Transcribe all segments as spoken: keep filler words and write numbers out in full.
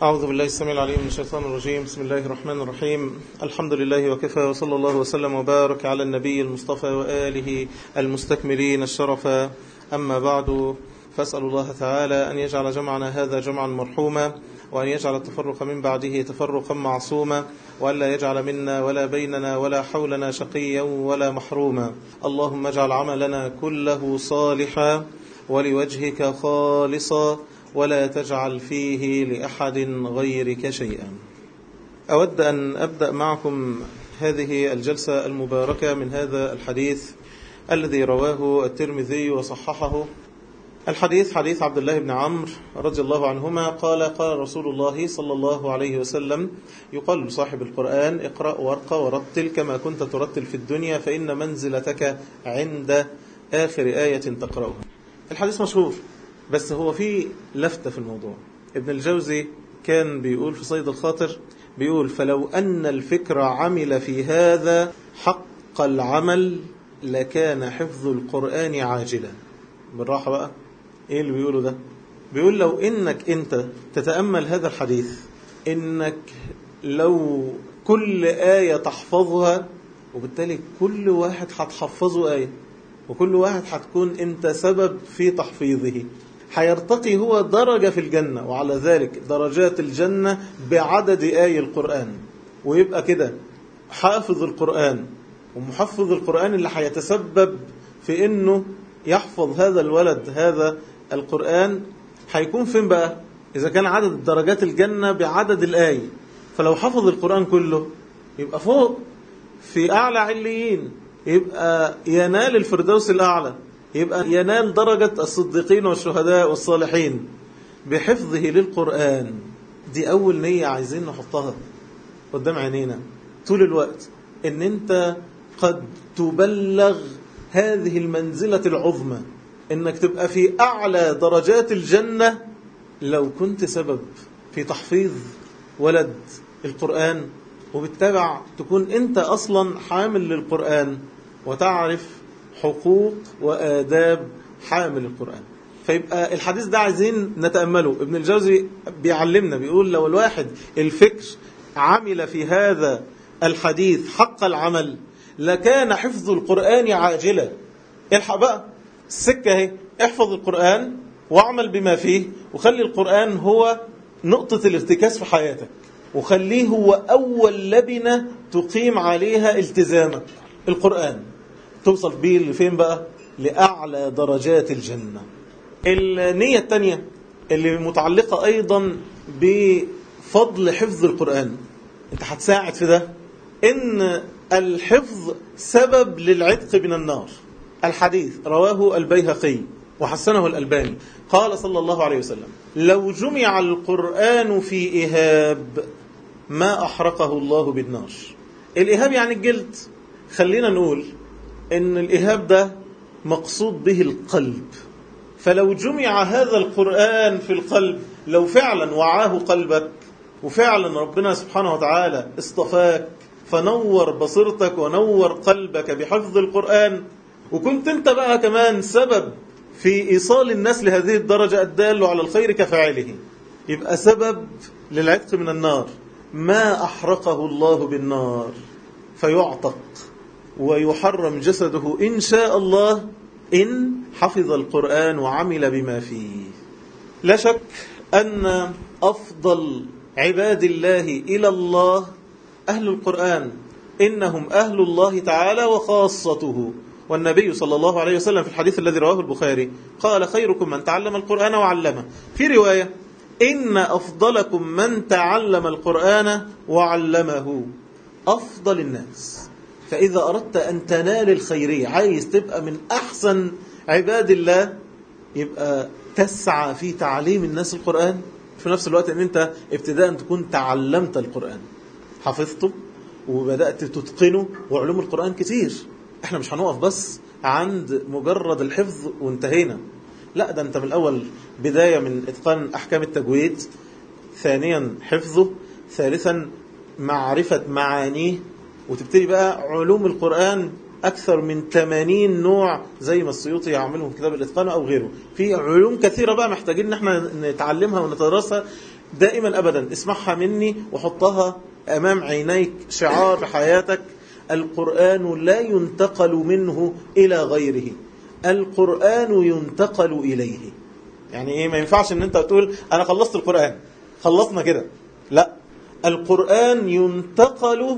أعوذ بالله السميع العليم من الشيطان الرجيم. بسم الله الرحمن الرحيم. الحمد لله وكفى، وصلى الله وسلم وبارك على النبي المصطفى وآله المستكملين الشرفا. أما بعد، فأسأل الله تعالى أن يجعل جمعنا هذا جمعا مرحوما، وأن يجعل التفرق من بعده تفرقا معصوما، وأن لا يجعل منا ولا بيننا ولا حولنا شقيا ولا محروما. اللهم اجعل عملنا كله صالحا ولوجهك خالصا، ولا تجعل فيه لأحد غيرك شيئا. أود أن أبدأ معكم هذه الجلسة المباركة من هذا الحديث الذي رواه الترمذي وصححه. الحديث حديث عبد الله بن عمرو رضي الله عنهما قال: قال رسول الله صلى الله عليه وسلم: يقال لصاحب القرآن: اقرأ وارقى ورتل كما كنت ترتل في الدنيا، فإن منزلتك عند آخر آية تقرأها. الحديث مشهور، بس هو فيه لفتة في الموضوع. ابن الجوزي كان بيقول في صيد الخاطر، بيقول: فلو أن الفكر عمل في هذا حق العمل لكان حفظ القرآن عاجلا. بالراحة بقى، ايه اللي بيقوله ده؟ بيقول لو انك انت تتأمل هذا الحديث، انك لو كل آية تحفظها، وبالتالي كل واحد هتحفظه آية، وكل واحد هتكون انت سبب في تحفيظه، هيرتقي هو درجة في الجنة، وعلى ذلك درجات الجنة بعدد آي القرآن. ويبقى كده حافظ القرآن ومحفظ القرآن اللي هيتسبب في انه يحفظ هذا الولد هذا القرآن، هيكون فين بقى؟ إذا كان عدد درجات الجنة بعدد الآي، فلو حفظ القرآن كله يبقى فوق في أعلى عليين، يبقى ينال الفردوس الأعلى، يبقى ينال درجة الصديقين والشهداء والصالحين بحفظه للقرآن. دي أول نية عايزين نحطها قدام عينينا طول الوقت، إن أنت قد تبلغ هذه المنزلة العظمى، إنك تبقى في أعلى درجات الجنة لو كنت سبب في تحفيظ ولد القرآن، وبالتبع تكون أنت أصلا حامل للقرآن وتعرف حقوق وآداب حامل القرآن. فيبقى الحديث ده عايزين نتأمله. ابن الجوزي بيعلمنا، بيقول لو الواحد الفكر عمل في هذا الحديث حق العمل لكان حفظ القرآن عاجلا. الحق بقى السكة اهي، احفظ القرآن واعمل بما فيه، وخلي القرآن هو نقطة الارتكاز في حياتك، وخليه هو أول لبنة تقيم عليها التزامك. القرآن توصل بيه لفين بقى؟ لأعلى درجات الجنة. النية التانية اللي متعلقة أيضا بفضل حفظ القرآن، انت هتساعد في ده، إن الحفظ سبب للعتق من النار. الحديث رواه البيهقي وحسنه الألباني، قال صلى الله عليه وسلم: لو جمع القرآن في إهاب ما أحرقه الله بالنار. الإهاب يعني الجلد. خلينا نقول إن الإهاب ده مقصود به القلب، فلو جمع هذا القرآن في القلب، لو فعلا وعاه قلبك، وفعلا ربنا سبحانه وتعالى اصطفاك فنور بصيرتك ونور قلبك بحفظ القرآن، وكنت انت بقى كمان سبب في إيصال الناس لهذه الدرجة الدال على الخير كفاعله، يبقى سبب للعتق من النار. ما أحرقه الله بالنار فيعتق ويحرم جسده إن شاء الله إن حفظ القرآن وعمل بما فيه. لا شك أن أفضل عباد الله إلى الله أهل القرآن، إنهم أهل الله تعالى وخاصته. والنبي صلى الله عليه وسلم في الحديث الذي رواه البخاري قال: خيركم من تعلم القرآن وعلمه. في رواية: إن أفضلكم من تعلم القرآن وعلمه. أفضل الناس. فإذا أردت أن تنال الخيرية، عايز تبقى من أحسن عباد الله، يبقى تسعى في تعليم الناس القرآن، في نفس الوقت أن أنت ابتداء تكون تعلمت القرآن، حفظته وبدأت تتقنه. وعلوم القرآن كتير، احنا مش هنقف بس عند مجرد الحفظ وانتهينا، لا، ده انت من الأول بداية من إتقان أحكام التجويد، ثانيا حفظه، ثالثا معرفة معانيه، وتبتدي بقى علوم القرآن أكثر من ثمانين نوع زي ما السيوطي يعملهم في كتاب الإتقان أو غيره. في علوم كثيرة بقى محتاجين ان احنا نتعلمها ونتدرسها دائما أبدا اسمعها مني وحطها أمام عينيك شعار حياتك: القرآن لا ينتقل منه إلى غيره، القرآن ينتقل إليه. يعني إيه؟ ما ينفعش أن أنت تقول أنا خلصت القرآن، خلصنا كده. لا، القرآن ينتقل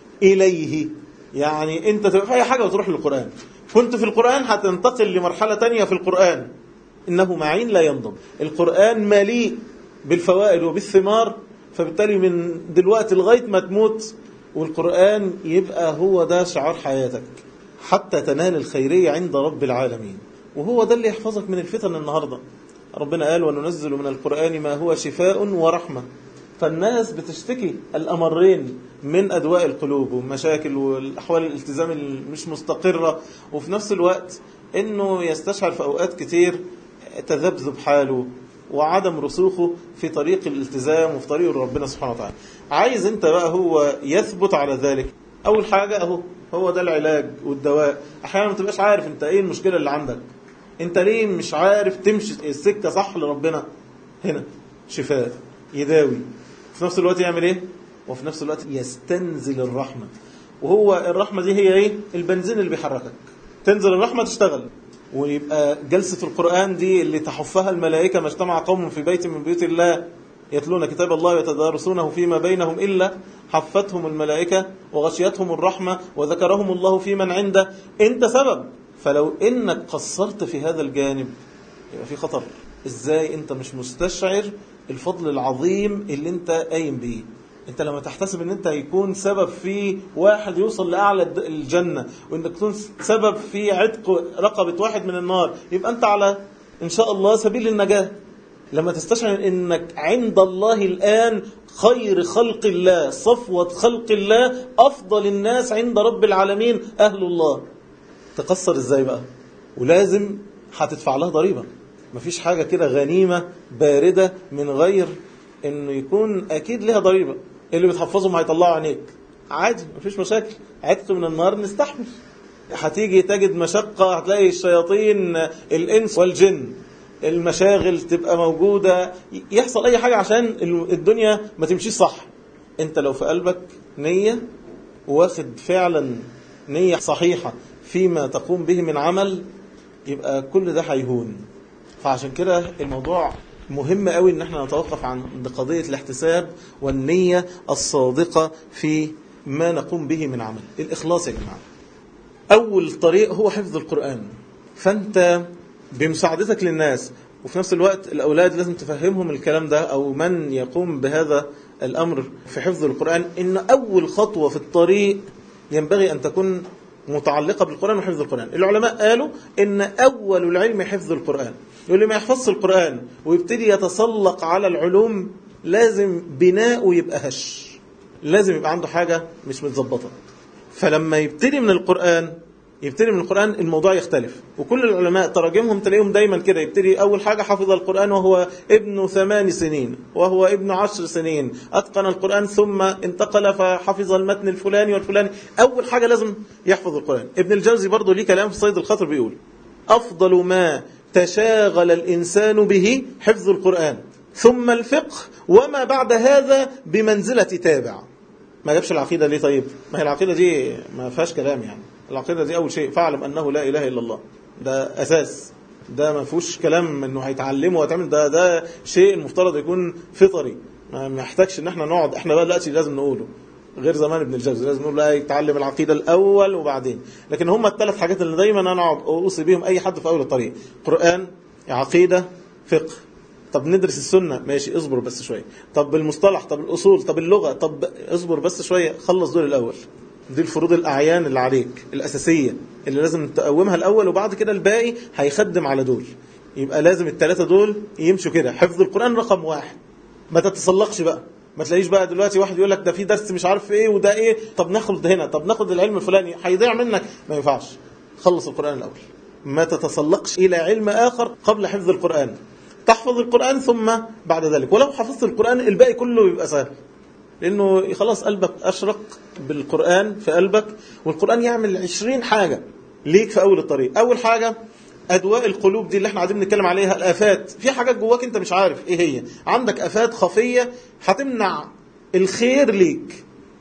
إليه. يعني أنت تبقى في أي حاجة وتروح للقرآن، كنت في القرآن هتنتقل لمرحلة تانية في القرآن. إنه معين لا ينضم. القرآن مليء بالفوائد وبالثمار، فبالتالي من دلوقتي لغاية ما تموت والقرآن يبقى هو ده شعار حياتك حتى تنال الخيرية عند رب العالمين. وهو ده اللي يحفظك من الفتن النهاردة. ربنا قال: وننزل من القرآن ما هو شفاء ورحمة. فالناس بتشتكي الأمرين من أدواء القلوب ومشاكل والأحوال الالتزام المش مستقرة، وفي نفس الوقت إنه يستشعر في أوقات كتير تذبذب حاله وعدم رسوخه في طريق الالتزام وفي طريق ربنا سبحانه وتعالى. عايز انت بقى هو يثبت على ذلك. اول حاجة اهو هو ده العلاج والدواء. احيانا ما تبقاش عارف انت ايه المشكلة اللي عندك، انت ليه مش عارف تمشي السكة صح لربنا. هنا شفاء يداوي، في نفس الوقت يعمل ايه؟ وفي نفس الوقت يستنزل الرحمة. وهو الرحمة دي هي ايه؟ البنزين اللي بيحركك. تنزل الرحمة تشتغل. ويبقى جلسة القرآن دي اللي تحفها الملائكة: ما اجتمع قوم في بيت من بيوت الله يتلون كتاب الله ويتدارسونه فيما بينهم إلا حفتهم الملائكة وغشيتهم الرحمة وذكرهم الله في من عنده. انت سبب. فلو انك قصرت في هذا الجانب يبقى في خطر. ازاي انت مش مستشعر الفضل العظيم اللي انت قايم بيه؟ انت لما تحتسب ان انت يكون سبب في واحد يوصل لأعلى الجنة، وانك تكون سبب في عتق رقبة واحد من النار، يبقى انت على ان شاء الله سبيل النجاة. لما تستشعر انك عند الله الآن خير خلق الله، صفوة خلق الله، افضل الناس عند رب العالمين اهل الله، تقصر ازاي بقى؟ ولازم هتدفع لها ضريبة. مفيش حاجة كده غنيمة باردة من غير انه يكون اكيد لها ضريبة. اللي بتحفظهم هيطلعوا عينيك عادي، مفيش مشاكل. عتق من النار نستحمل. هتيجي تجد مشقة، هتلاقي الشياطين الانس والجن، المشاغل تبقى موجودة، يحصل اي حاجة عشان الدنيا ما تمشيش صح. انت لو في قلبك نية واخد فعلا نية صحيحة فيما تقوم به من عمل، يبقى كل ده هيهون. فعشان كده الموضوع مهم قوي ان احنا نتوقف عند قضية الاحتساب والنية الصادقة في ما نقوم به من عمل. الإخلاص يا جماعة. أول طريق هو حفظ القرآن. فأنت بمساعدتك للناس وفي نفس الوقت الأولاد لازم تفهمهم الكلام ده، أو من يقوم بهذا الأمر في حفظ القرآن، إن أول خطوة في الطريق ينبغي أن تكون متعلقة بالقرآن وحفظ القرآن. العلماء قالوا إن أول العلم حفظ القرآن. يقول لي ما يحفظش القرآن ويبتدي يتسلق على العلوم، لازم بناؤه يبقى هش، لازم يبقى عنده حاجة مش متظبطة. فلما يبتدي من القرآن يبتدي من القرآن الموضوع يختلف. وكل العلماء تراجمهم تلاقيهم دايما كده، يبتدي أول حاجة حفظ القرآن وهو ابن ثمان سنين، وهو ابن عشر سنين، أتقن القرآن ثم انتقل فحفظ المتن الفلاني والفلاني. أول حاجة لازم يحفظ القرآن. ابن الجوزي برضو ليه كلام في صيد الخاطر بيقول: أفضل ما تشاغل الإنسان به حفظ القرآن، ثم الفقه، وما بعد هذا بمنزلة تابع. ما جابش العقيدة ليه؟ طيب ما هي العقيدة دي ما فيهاش كلام. يعني العقيدة دي أول شيء فاعلم أنه لا إله إلا الله، ده أساس، ده ما فيهوش كلام أنه هيتعلمه ويتعمل، ده ده شيء المفترض يكون فطري، ما محتاجش أن احنا نقعد. احنا بقى دلوقتي لازم نقوله غير زمان ابن الجوزي، لازم نقول لا يتعلم العقيدة الأول وبعدين. لكن هم الثلاث حاجات اللي دايما أنا أقعد أوصي بيهم أي حد في أول الطريق: قرآن، عقيدة، فقه. طب ندرس السنة، ماشي، اصبر بس شوية. طب المصطلح، طب الأصول، طب اللغة، طب اصبر بس شوية، خلص دول الأول. دي الفروض الأعيان اللي عليك الأساسية اللي لازم تقومها الأول، وبعد كده الباقي هيخدم على دول. يبقى لازم الثلاثة دول يمشوا كده. حفظ القرآن رقم واحد. ما تتسلقش بقى، ما تلاقيش بقى دلوقتي واحد يقول لك ده في درس مش عارف ايه وده ايه، طب ناخد هنا، طب ناخد العلم الفلاني، هيضيع منك. ما ينفعش. خلص القرآن الأول، ما تتسلقش إلى علم آخر قبل حفظ القرآن. تحفظ القرآن ثم بعد ذلك، ولو حفظت القرآن الباقي كله يبقى سهل، لأنه خلاص قلبك أشرق بالقرآن في قلبك، والقرآن يعمل عشرين حاجة ليك في أول الطريق. أول حاجة أدواء القلوب دي اللي احنا قاعدين نتكلم عليها، الآفات، في حاجات جواك انت مش عارف ايه هي، عندك آفات خفية هتمنع الخير ليك.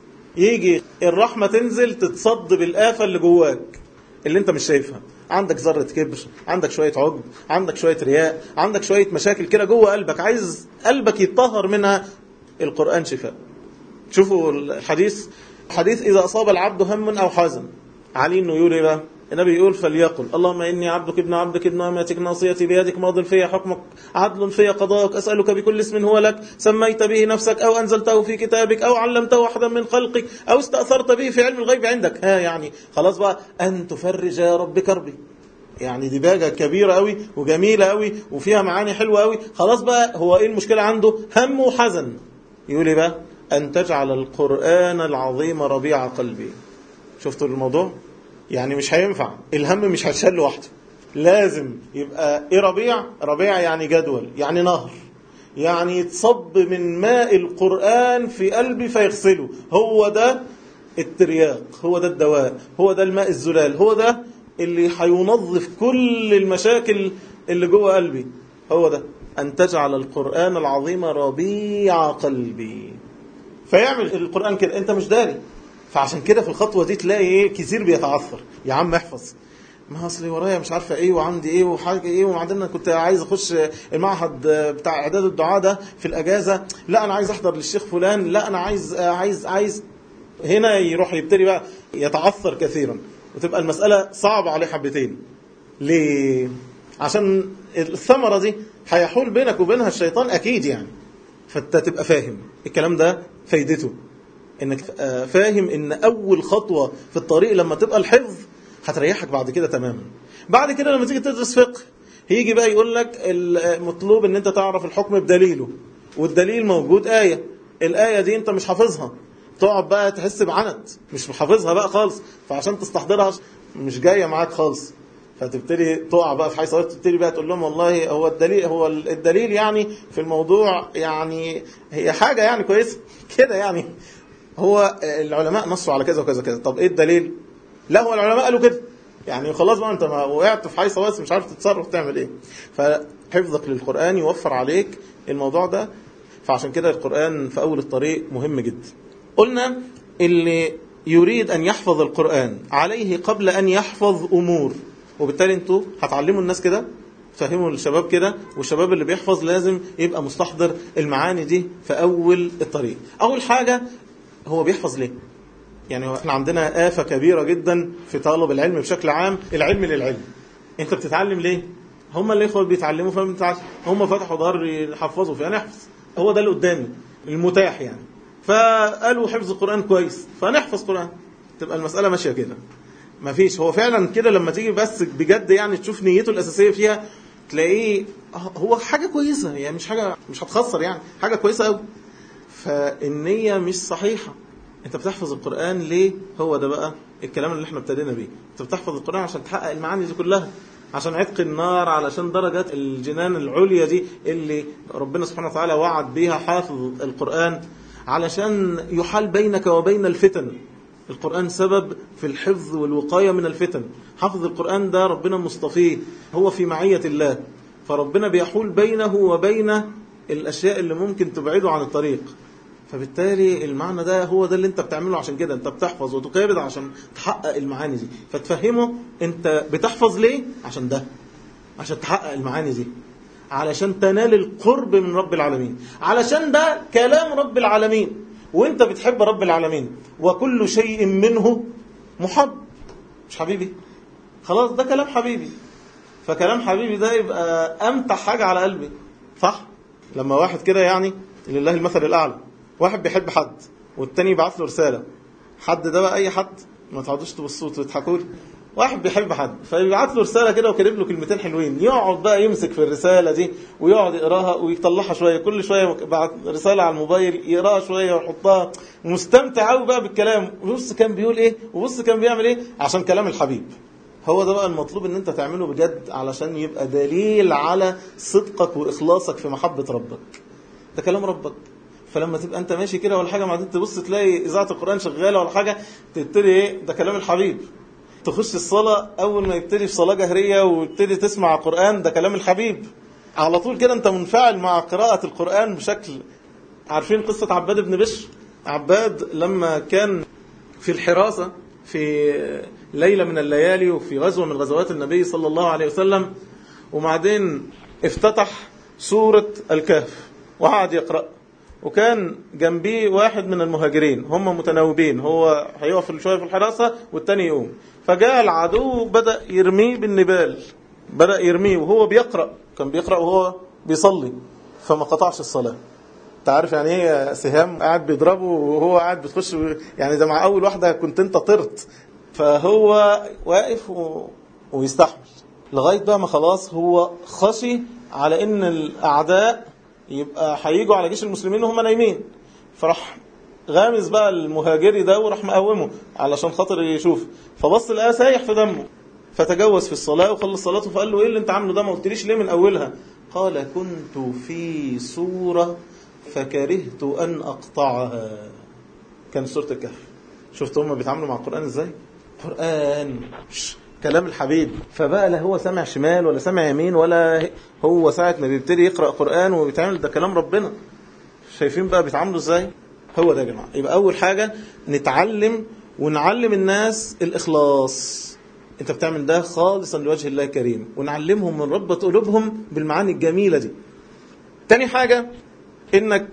يجي الرحمة تنزل تتصد بالآفة اللي جواك اللي انت مش شايفها. عندك ذرة كبر، عندك شوية عجب، عندك شوية رياء، عندك شوية مشاكل كده جوه قلبك عايز قلبك يتطهر منها. القرآن شفاء. شوفوا الحديث، حديث إذا أصاب العبد هم أو حزن، علي إنه يقول إيه بقى؟ النبي يقول فليقل اللهم إني عبدك ابن عبدك ابن أمتك ناصيتي بيدك ماض في حكمك عدل في قضاءك أسألك بكل اسم هو لك سميت به نفسك أو أنزلته في كتابك أو علمته أحدا من خلقك أو استأثرت به في علم الغيب عندك. ها يعني خلاص بقى أن تفرج يا رب كربي. يعني دي باجة كبيرة قوي وجميلة قوي وفيها معاني حلوة قوي. خلاص بقى هو إيه المشكلة عنده؟ هم وحزن. يقول إيه بقى؟ أن تجعل القرآن العظيم ربيع قلبي. شفتوا الموضوع؟ يعني مش هينفع الهم مش هتشال لوحده، لازم يبقى ايه ربيع؟ ربيع يعني جدول، يعني نهر، يعني يتصب من ماء القرآن في قلبي فيغسله. هو ده الترياق، هو ده الدواء، هو ده الماء الزلال، هو ده اللي هينظف كل المشاكل اللي جوه قلبي. هو ده أن تجعل القرآن العظيم ربيع قلبي. فيعمل القرآن كده انت مش داري. فعشان كده في الخطوة دي تلاقي ايه كثير بيتعثر. يا عم احفظ، ما اصلي ورايا مش عارفه ايه وعندي ايه وحاجه ايه وبعدين كنت عايز اخش المعهد بتاع اعداد الدعاء ده في الاجازه، لا انا عايز احضر للشيخ فلان، لا انا عايز عايز عايز هنا يروح يبتدي بقى يتعثر كثيرا وتبقى المساله صعبه عليه حبتين. ليه؟ عشان الثمره دي هيحول بينك وبينها الشيطان اكيد يعني. فانت تبقى فاهم الكلام ده فايدته انك فاهم ان اول خطوه في الطريق لما تبقى الحفظ هتريحك بعد كده تماما. بعد كده لما تيجي تدرس فقه هيجي بقى يقول لك المطلوب ان انت تعرف الحكم بدليله، والدليل موجود آية، الآية دي انت مش حافظها، تقعد بقى تحس بعنت مش حافظها بقى خالص، فعشان تستحضرها مش جاية معاك خالص، فتبتدي تقع بقى في حيث تبتدي بقى تقول لهم والله هو الدليل هو الدليل يعني في الموضوع يعني هي حاجة يعني كويسة كده يعني، هو العلماء نصوا على كذا وكذا كذا. طب ايه الدليل؟ لا هو العلماء قالوا كده يعني خلاص بقى انت ما وقعت في حيث بس مش عارف تتصرف تعمل ايه. فحفظك للقرآن يوفر عليك الموضوع ده. فعشان كده القرآن في أول الطريق مهم جدا. قلنا اللي يريد أن يحفظ القرآن عليه قبل أن يحفظ أمور، وبالتالي انتوا هتعلموا الناس كده، فهموا الشباب كده، والشباب اللي بيحفظ لازم يبقى مستحضر المعاني دي في أول الطريق. أول حاجة هو بيحفظ ليه؟ يعني احنا عندنا آفة كبيرة جدا في طالب العلم بشكل عام، العلم للعلم. انت بتتعلم ليه؟ هم اللي اخوة بيتعلموا فبنتعلم، هم فتحوا ظهر يحفظوا فيه، انا احفظ، هو ده اللي قدامي المتاح يعني. فقالوا حفظ القرآن كويس فنحفظ قرآن، تبقى المسألة ماشية كده. ما فيش هو فعلا كده لما تيجي بس بجد يعني تشوف نيته الأساسية فيها تلاقيه هو حاجة كويسة يعني، مش حاجة مش هتخسر يعني، حاجة كويسة قوي. فالنية مش صحيحة. انت بتحفظ القرآن ليه؟ هو ده بقى الكلام اللي احنا ابتدينا بيه. انت بتحفظ القرآن عشان تحقق المعاني دي كلها، عشان عتق النار، علشان درجات الجنان العليا دي اللي ربنا سبحانه وتعالى وعد بيها حافظ القرآن، علشان يحال بينك وبين الفتن. القرآن سبب في الحفظ والوقاية من الفتن. حافظ القرآن ده ربنا مصطفيه، هو في معية الله، فربنا بيحول بينه وبين الأشياء اللي ممكن تبعده عن الطريق. فبالتالي المعنى ده هو ده اللي انت بتعمله، عشان كده انت بتحفظ وتقابض عشان تحقق المعاني دي. فتفهمه انت بتحفظ ليه؟ عشان ده، عشان تحقق المعاني دي، علشان تنال القرب من رب العالمين، علشان ده كلام رب العالمين وانت بتحب رب العالمين. وكل شيء منه محب، مش حبيبي؟ خلاص ده كلام حبيبي، فكلام حبيبي ده يبقى امتع حاجة على قلبي، صح؟ لما واحد كده يعني لله المثل الأعلى، واحد بيحب حد والتاني يبعث له رسالة، حد ده بقى أي حد، ما تقعدوش تبصوا وتضحكوا لي، واحد بيحب حد فيبعث له رسالة كده وكاتب له كلمتين حلوين، يقعد بقى يمسك في الرسالة دي ويقعد يقراها ويطلعها شوية، كل شوية بعت رسالة على الموبايل يقراها شوية ويحطها، مستمتع قوي بقى بالكلام، وبص كان بيقول ايه وبص كان بيعمل ايه، عشان كلام الحبيب. هو ده بقى المطلوب ان انت تعمله بجد، علشان يبقى دليل على صدقك واخلاصك في محبة ربك. ده كلام ربك. فلما تبقى انت ماشي كده ولا حاجه، بعدين تبص تلاقي اذاعه القران شغاله ولا حاجه، تبتدي ايه ده كلام الحبيب. تخش الصلاة أول ما يبتدي في صلاة جهرية ويبتدي تسمع قرآن، ده كلام الحبيب على طول كده، أنت منفعل مع قراءة القرآن بشكل. عارفين قصة عباد بن بشر؟ عباد لما كان في الحراسة في ليلة من الليالي وفي غزوة من غزوات النبي صلى الله عليه وسلم، وبعدين افتتح سورة الكهف وقعد يقرأ، وكان جنبيه واحد من المهاجرين، هم متناوبين، هو هيقف شوية في الحراسة والتاني يقوم، فجاء العدو بدأ يرميه بالنبال، بدأ يرميه وهو بيقرأ، كان بيقرأ وهو بيصلي، فما قطعش الصلاة. تعرف يعني ايه سهام قاعد بيضربه وهو قاعد بتخش، يعني ده مع اول واحدة كنت انت طرت، فهو واقف و... ويستحمل لغاية بقى ما خلاص هو خشي على ان الاعداء يبقى هيجوا على جيش المسلمين وهم نايمين، فراح غامز بقى المهاجري ده وراح مقومه علشان خاطر يشوف، فبص لقاه سايح في دمه، فتجوز في الصلاة وخلص صلاته، فقال له ايه اللي انت عامله ده، ما قلتليش ليه من اولها؟ قال كنت في سورة فكرهت ان اقطعها. كان سورة الكهف. شفت هم بيتعاملوا مع القرآن ازاي؟ قرآن كلام الحبيب، فبقى لا هو سمع شمال ولا سمع يمين، ولا هو ساعة ما بيبتدي يقرأ قرآن وبيتعامل ده كلام ربنا. شايفين بقى بيتعاملوا ازاي؟ هو ده يا جماعة. يبقى أول حاجة نتعلم ونعلم الناس الإخلاص، انت بتعمل ده خالصا لوجه الله الكريم، ونعلمهم من ربة قلوبهم بالمعاني الجميلة دي. تاني حاجة انك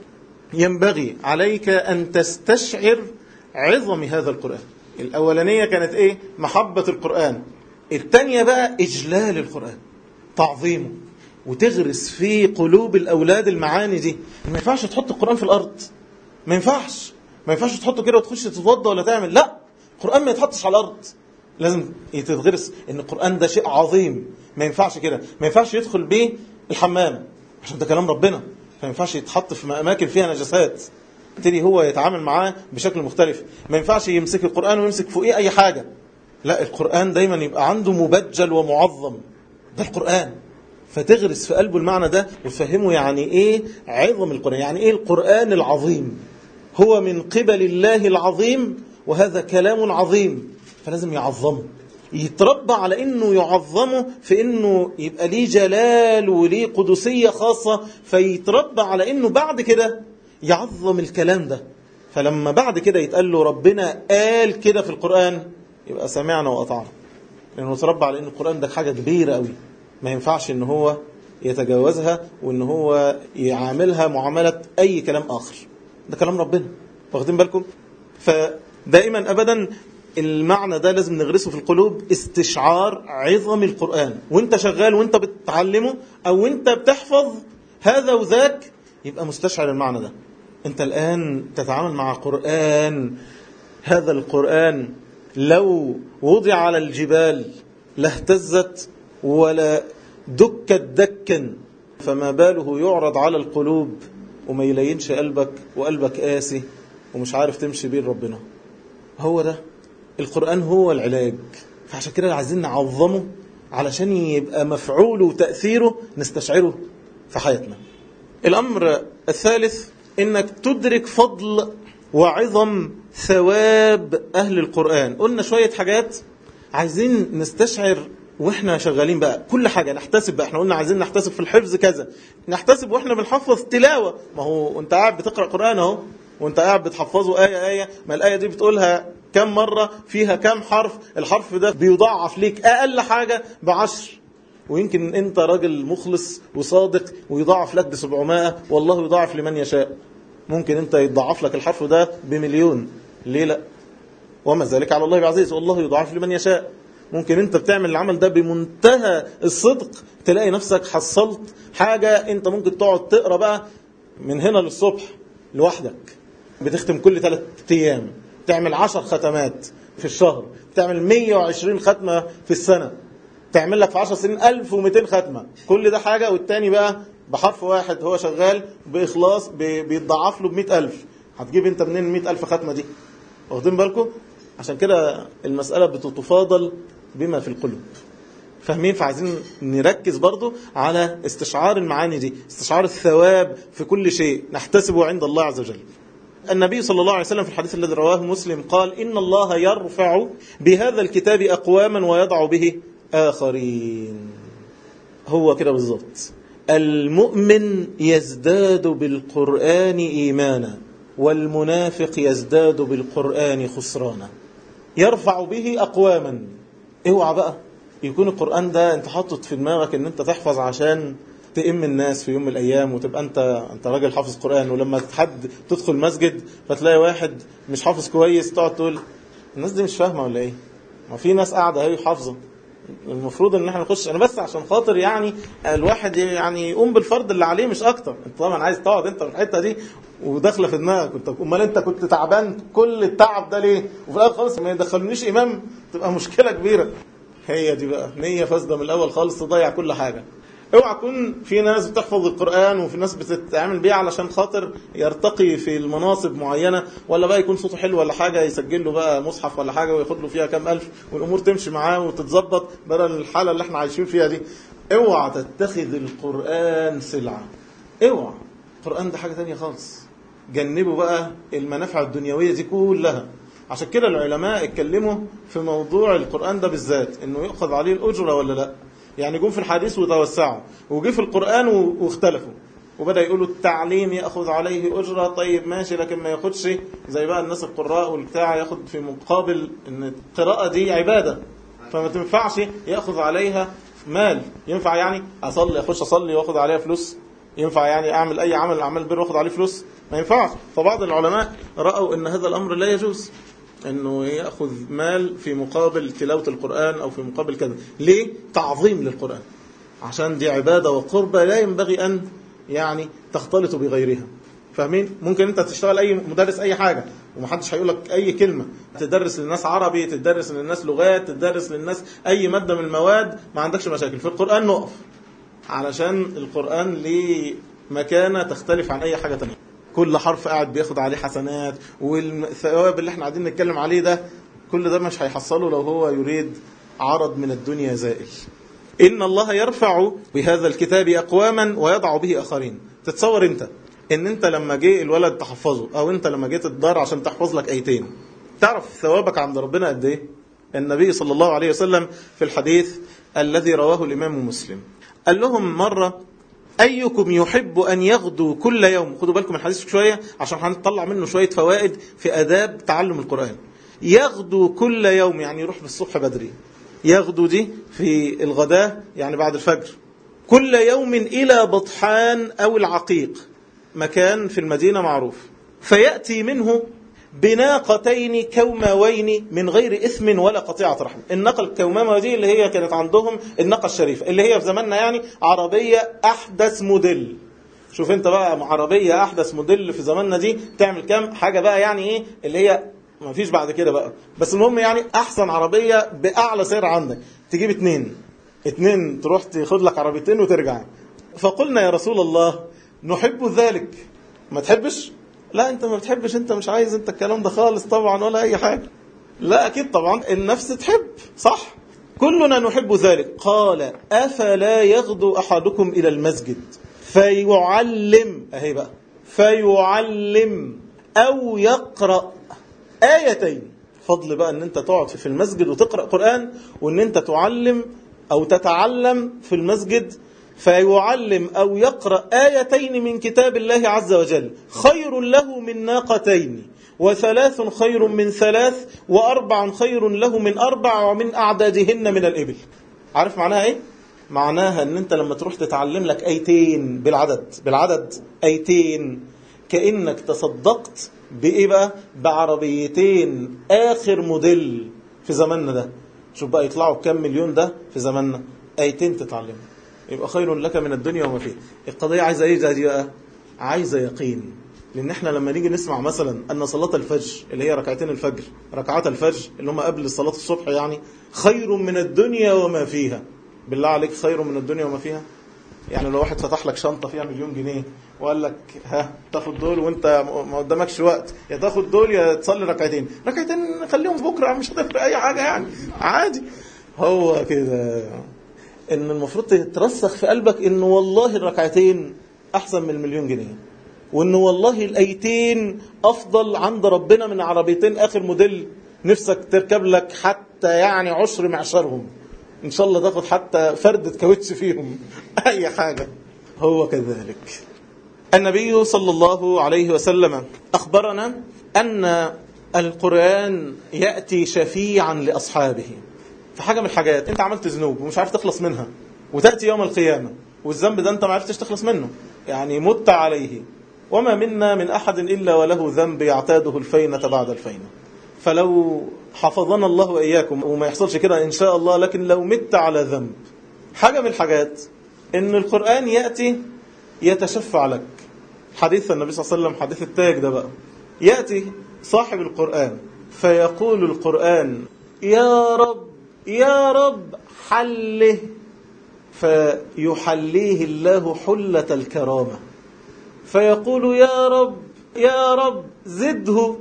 ينبغي عليك ان تستشعر عظم هذا القرآن. الأولانية كانت ايه؟ محبة القرآن. التانية بقى إجلال القرآن، تعظيمه، وتغرس في قلوب الأولاد المعاني دي. ما ينفعش تحط القرآن في الأرض، ما ينفعش ما ينفعش تحطه كده وتخش تتوضى ولا تعمل، لا، القرآن ما يتحطش على الأرض، لازم يتغرس ان القرآن ده شيء عظيم. ما ينفعش كده، ما ينفعش يدخل بيه الحمام عشان ده كلام ربنا، ما ينفعش يتحط في أماكن فيها نجاسات، يبتدي هو يتعامل معاه بشكل مختلف. ما ينفعش يمسك القرآن ويمسك فوقيه أي حاجة، لا، القرآن دايما يبقى عنده مبجل ومعظم، ده القرآن. فتغرس في قلبه المعنى ده وتفهمه يعني ايه عظم القرآن، يعني ايه القرآن العظيم، هو من قبل الله العظيم وهذا كلام عظيم، فلازم يعظمه، يتربى على انه يعظمه، في انه يبقى ليه جلال وليه قدسية خاصة، فيتربى على انه بعد كده يعظم الكلام ده. فلما بعد كده يتقال له ربنا قال كده في القرآن، يبقى سمعنا وأطعنا، لأنه تربى على أن القرآن ده حاجة كبيرة قوي، ما ينفعش أنه هو يتجاوزها وأنه هو يعاملها معاملة أي كلام آخر، ده كلام ربنا، واخدين بالكم؟ فدائما أبدا المعنى ده لازم نغرسه في القلوب، استشعار عظم القرآن، وانت شغال وانت بتتعلمه أو انت بتحفظ هذا وذاك، يبقى مستشعر المعنى ده. انت الآن تتعامل مع قرآن، هذا القرآن لو وضع على الجبال لاهتزت ولا دكت دكا، فما باله يعرض على القلوب وما يلينش قلبك، وقلبك قاسي ومش عارف تمشي بين ربنا. هو ده القرآن، هو العلاج. فعشان كده عايزين نعظمه علشان يبقى مفعوله وتأثيره نستشعره في حياتنا. الأمر الثالث انك تدرك فضل وعظم ثواب أهل القرآن. قلنا شوية حاجات عايزين نستشعر واحنا شغالين بقى، كل حاجة نحتسب بقى. احنا قلنا عايزين نحتسب في الحفظ كذا، نحتسب واحنا بنحفظ تلاوة. ما هو انت قاعد بتقرأ قرآن اهو، وانت قاعد بتحفظه آية آية، ما الآية دي بتقولها كم مرة، فيها كم حرف، الحرف ده بيضاعف ليك أقل حاجة بعشر، ويمكن انت راجل مخلص وصادق ويضاعف لك بسبعمائة، والله يضاعف لمن يشاء. ممكن انت يضاعف لك الحرف ده بمليون، ليه لا؟ وما ذلك على الله بعزيز، والله يضاعف لمن يشاء. ممكن انت بتعمل العمل ده بمنتهى الصدق، تلاقي نفسك حصلت حاجة. انت ممكن تقعد تقرأ بقى من هنا للصبح لوحدك، بتختم كل ثلاث ايام، تعمل عشر ختمات في الشهر، تعمل مية وعشرين ختمة في السنة، تعمل لك في عشر سنين ألف ومئتين ختمة. كل ده حاجة، والتاني بقى بحرف واحد هو شغال بإخلاص بيتضاعف له بمئة ألف. هتجيب انت منين مئة ألف ختمة دي؟ واخدين بالكم؟ عشان كده المسألة بتتفاضل بما في القلوب، فاهمين؟ فعايزين نركز برضو على استشعار المعاني دي، استشعار الثواب في كل شيء نحتسبه عند الله عز وجل. النبي صلى الله عليه وسلم في الحديث الذي رواه مسلم قال إن الله يرفع بهذا الكتاب أقواما ويضع به آخرين. هو كده بالضبط. المؤمن يزداد بالقرآن إيمانا والمنافق يزداد بالقرآن خسرانا. يرفع به أقواما. اوعى بقى يكون القرآن ده انت حاطط في دماغك ان انت تحفظ عشان تئم الناس في يوم من الأيام وتبقى انت انت راجل حافظ قرآن، ولما حد تدخل مسجد فتلاقي واحد مش حافظ كويس تقعد تقول الناس دي مش فاهمة ولا ايه؟ ما في ناس قاعدة اهي حافظة. المفروض ان احنا نخش، انا بس عشان خاطر يعني الواحد يعني يقوم بالفرض اللي عليه مش اكتر. انت طبعا عايز تقعد انت في الحته دي وداخله في دماغك انت، امال انت كنت تعبان كل التعب ده ليه؟ وفي الاخر خالص ما يدخلونيش امام، تبقى مشكله كبيره. هي دي بقى نيه فاسده من الاول خالص تضيع كل حاجه. اوعى تكون في ناس بتحفظ القرآن وفي ناس بتتعامل بيه علشان خاطر يرتقي في المناصب معينة، ولا بقى يكون صوته حلو ولا حاجة يسجل له بقى مصحف ولا حاجة وياخد له فيها كام ألف والأمور تمشي معاه وتتظبط بدل الحالة اللي احنا عايشين فيها دي. اوعى تتخذ القرآن سلعة. اوعى. القرآن ده حاجة تانية خالص. جنبوا بقى المنافع الدنيوية دي كلها. عشان كده العلماء اتكلموا في موضوع القرآن ده بالذات انه يأخذ عليه الأجرة ولا لا. يعني جم في الحديث وتوسعوا وجي في القرآن واختلفوا وبدأ يقولوا التعليم يأخذ عليه أجرة. طيب ماشي، لكن ما ياخدش زي بقى الناس القراء والبتاع ياخد في مقابل ان القراءة دي عبادة، فما تنفعش يأخذ عليها مال. ينفع يعني أصلي أخش أصلي وأخذ عليها فلوس؟ ينفع يعني أعمل أي عمل أعمل بر وأخذ عليه فلوس؟ ما ينفعش. فبعض العلماء رأوا ان هذا الأمر لا يجوز، انه يأخذ مال في مقابل تلاوة القرآن او في مقابل كذا. ليه؟ تعظيم للقرآن، عشان دي عبادة وقربة لا ينبغي ان يعني تختلط بغيرها. فاهمين؟ ممكن انت تشتغل اي مدرس اي حاجة ومحدش هيقولك اي كلمة، تدرس للناس عربي، تدرس للناس لغات، تدرس للناس اي مادة من المواد، ما عندكش مشاكل. في القرآن نقف، علشان القرآن ليه مكانة تختلف عن اي حاجة تانية. كل حرف قاعد بياخد عليه حسنات، والثواب اللي احنا قاعدين نتكلم عليه ده كل ده مش هيحصله لو هو يريد عرض من الدنيا زائل. إن الله يرفع بهذا الكتاب أقواما ويضع به آخرين. تتصور انت ان انت لما جه الولد تحفظه، او انت لما جيت الدار عشان تحفظ لك ايتين، تعرف ثوابك عند ربنا قد ايه؟ النبي صلى الله عليه وسلم في الحديث الذي رواه الإمام مسلم قال لهم مرة أيكم يحب أن يغدو كل يوم. خدوا بالكم الحديث شوية عشان هنطلع منه شوية فوائد في أداب تعلم القرآن. يغدو كل يوم يعني يروح بالصبح بدري. يغدو دي في الغداء يعني بعد الفجر. كل يوم إلى بطحان أو العقيق، مكان في المدينة معروف، فيأتي منه بناقتين كوماوين من غير إثم ولا قطيعة رحم. الناقة الكوماوة دي اللي هي كانت عندهم الناقة الشريفة، اللي هي في زماننا يعني عربية أحدث موديل. شوف انت بقى عربية أحدث موديل في زماننا دي تعمل كام حاجة بقى، يعني ايه اللي هي ما فيش بعد كده بقى. بس المهم يعني أحسن عربية بأعلى سعر عندك، تجيب اتنين اتنين تروح تاخد لك عربيتين وترجع. فقلنا يا رسول الله نحب ذلك. ما تحبش؟ لا انت ما بتحبش، انت مش عايز انت الكلام ده خالص طبعا ولا اي حاجة. لا اكيد طبعا النفس تحب، صح؟ كلنا نحب ذلك. قال افلا يغدو احدكم الى المسجد فيعلم، اهي بقى، فيعلم او يقرأ آيتين. فضل بقى ان انت تقعد في المسجد وتقرأ قرآن، وان انت تعلم او تتعلم في المسجد. فيعلم أو يقرأ آيتين من كتاب الله عز وجل خير له من ناقتين، وثلاث خير من ثلاث، وأربع خير له من أربع، ومن أعدادهن من الإبل. عارف معناها إيه؟ معناها أن أنت لما تروح تتعلم لك آيتين بالعدد بالعدد آيتين، كأنك تصدقت بإيه بقى؟ بعربيتين آخر موديل في زماننا ده. شوف بقى يطلعوا كم مليون ده في زماننا، آيتين تتعلم يبقى خير لك من الدنيا وما فيها. القضية عايزة ايه دي بقى؟ عايزة يقين. لان احنا لما نيجي نسمع مثلا ان صلاة الفجر اللي هي ركعتين الفجر، ركعات الفجر اللي هم قبل صلاة الصبح يعني خير من الدنيا وما فيها. بالله عليك خير من الدنيا وما فيها؟ يعني لو واحد فتح لك شنطة فيها مليون جنيه وقال لك ها تاخد دول وانت ما قدامكش وقت، يا تاخد دول يا تصلي ركعتين، ركعتين خليهم بكرة مش هتفرق اي حاجة يعني عادي. هو كده ان المفروض تترسخ في قلبك انه والله الركعتين احسن من المليون جنيه. وإنه والله الآيتين أفضل عند ربنا من عربيتين آخر موديل نفسك تركب لك حتى يعني عشر معشرهم، إن شاء الله تاخد حتى فردة كاوتش فيهم أي حاجة. هو كذلك النبي صلى الله عليه وسلم أخبرنا أن القرآن يأتي شفيعا لأصحابه. فحاجة من الحاجات أنت عملت ذنوب ومش عارف تخلص منها، وتأتي يوم القيامة والذنب ده أنت ما عرفتش تخلص منه، يعني مت عليه. وما منا من أحد إلا وله ذنب يعتاده الفينة بعد الفينة. فلو حفظنا الله وإياكم وما يحصلش كده إن شاء الله، لكن لو مت على ذنب، حاجة من الحاجات إن القرآن يأتي يتشفع لك. حديث النبي صلى الله عليه وسلم، حديث التاج ده بقى، يأتي صاحب القرآن فيقول القرآن يا رب يا رب حله، فيحليه الله حلة الكرامة. فيقول يا رب يا رب زده،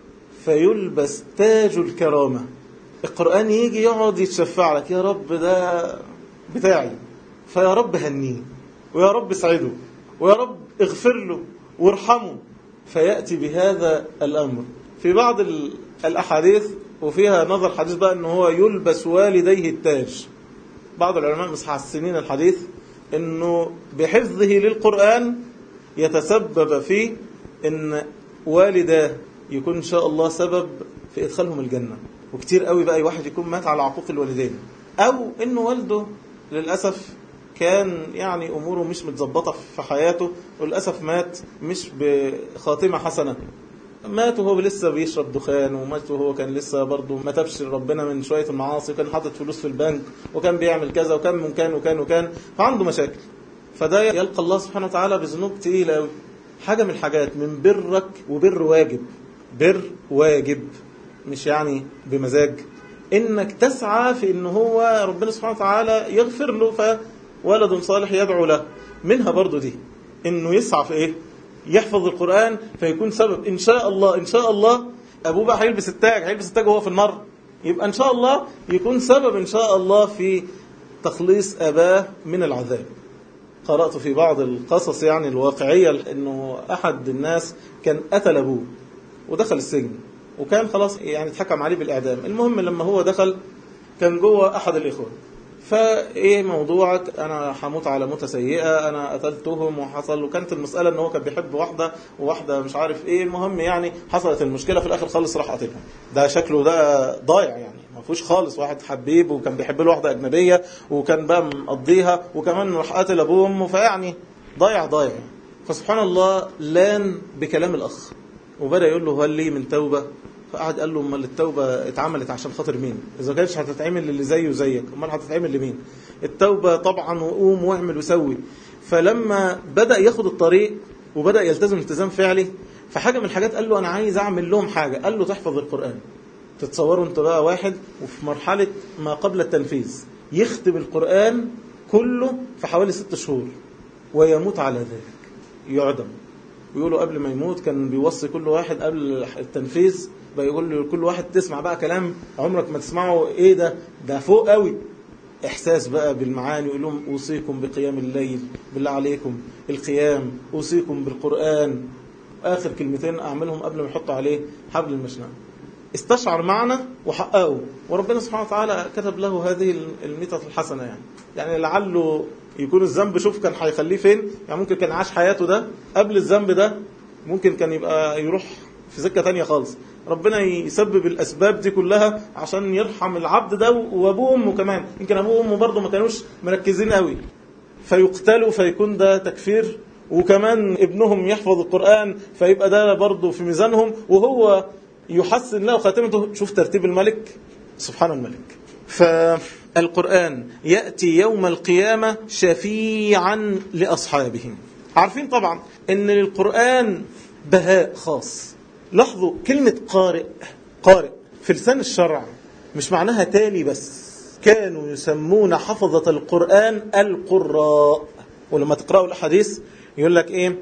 فيلبس تاج الكرامة. القرآن يجي يقعد يتشفع لك، يا رب ده بتاعي، فيا رب هنيه، ويا رب اسعده، ويا رب اغفر له وارحمه. فيأتي بهذا الأمر في بعض الأحاديث، وفيها نظر حديث بقى أنه هو يلبس والديه التاج. بعض العلماء محسنين الحديث أنه بحفظه للقرآن يتسبب في أن والداه يكون إن شاء الله سبب في إدخالهم الجنة. وكتير قوي بقى واحد يكون مات على عقوق الوالدين، أو أنه والده للأسف كان يعني أموره مش متظبطة في حياته، وللأسف مات مش بخاتمة حسنة، مات وهو لسه بيشرب دخان، ومات وهو كان لسه برضه ما تبش ربنا من شوية المعاصي، وكان حاطط فلوس في البنك، وكان بيعمل كذا، وكان من كان وكان وكان فعنده مشاكل. فده يلقى الله سبحانه وتعالى بذنوب تقيلة قوي. حاجة من الحاجات من برك، وبر واجب، بر واجب مش يعني بمزاج، إنك تسعى في إنه هو ربنا سبحانه وتعالى يغفر له، فولد صالح يدعو له. منها برضو دي إنه يسعى في إيه؟ يحفظ القرآن، فيكون سبب إن شاء الله إن شاء الله أبوه بقى هيلبس التاج، هيلبس التاج وهو في النار، يبقى إن شاء الله يكون سبب إن شاء الله في تخليص أباه من العذاب. قرأت في بعض القصص يعني الواقعية إنه أحد الناس كان قتل أبوه ودخل السجن، وكان خلاص يعني اتحكم عليه بالإعدام. المهم لما هو دخل كان جوه أحد الإخوة، فإيه موضوعك؟ أنا حموت على موتة سيئة، أنا قتلتهم وحصل، وكانت المسألة إن هو كان بيحب واحدة وواحدة مش عارف إيه. المهم يعني حصلت المشكلة في الآخر خالص راح قتلهم. ده شكله ده ضايع يعني، ما فيهوش خالص واحد حبيب وكان بيحب له واحدة أجنبية وكان بقى مقضيها، وكمان راح قتل أبوه وأمه، فيعني ضايع ضايع. فسبحان الله لان بكلام الأخ وبدأ يقول له هل لي من توبة؟ فقعد قال له امال التوبة اتعملت عشان خاطر مين؟ إذا كانش هتتعمل للي زيه زيك، امال هتتعمل لمين؟ التوبة طبعا وقوم واعمل وسوي. فلما بدأ ياخد الطريق وبدأ يلتزم التزام فعلي، فحاجة من الحاجات قال له أنا عايز أعمل لهم حاجة. قال له تحفظ القرآن. تتصوروا انت بقى واحد وفي مرحلة ما قبل التنفيذ يختم القرآن كله في حوالي ست شهور ويموت على ذلك، يعدم. ويقولوا قبل ما يموت كان بيوصي كل واحد قبل التنفيذ بيقول له كل واحد تسمع بقى كلام عمرك ما تسمعه، ايه ده ده فوق قوي، احساس بقى بالمعاني. يقول لهم اوصيكم بقيام الليل، بالله عليكم القيام، اوصيكم بالقرآن. اخر كلمتين اعملهم قبل ما يحط عليه حبل المشنقة. استشعر معنا وحققه، وربنا سبحانه وتعالى كتب له هذه الميتة الحسنة. يعني يعني لعله يكون الذنب شوف كان هيخليه فين. يعني ممكن كان عاش حياته ده قبل الذنب ده، ممكن كان يبقى يروح في سكة تانية خالص. ربنا يسبب الأسباب دي كلها عشان يرحم العبد ده وأبوه وأمه كمان. يمكن أبوه وأمه برضه ما كانوش مركزين قوي فيقتلوا، فيكون ده تكفير. وكمان ابنهم يحفظ القرآن فيبقى ده برضه في ميزانهم، وهو يحسن له خاتمته. شوف ترتيب الملك، سبحان الملك. فالقرآن يأتي يوم القيامة شفيعا لأصحابه. عارفين طبعا ان للقرآن بهاء خاص. لاحظوا كلمة قارئ، قارئ في لسان الشرع مش معناها تالي بس، كانوا يسمون حفظة القرآن القراء. ولما تقرأوا الحديث يقول لك ايه؟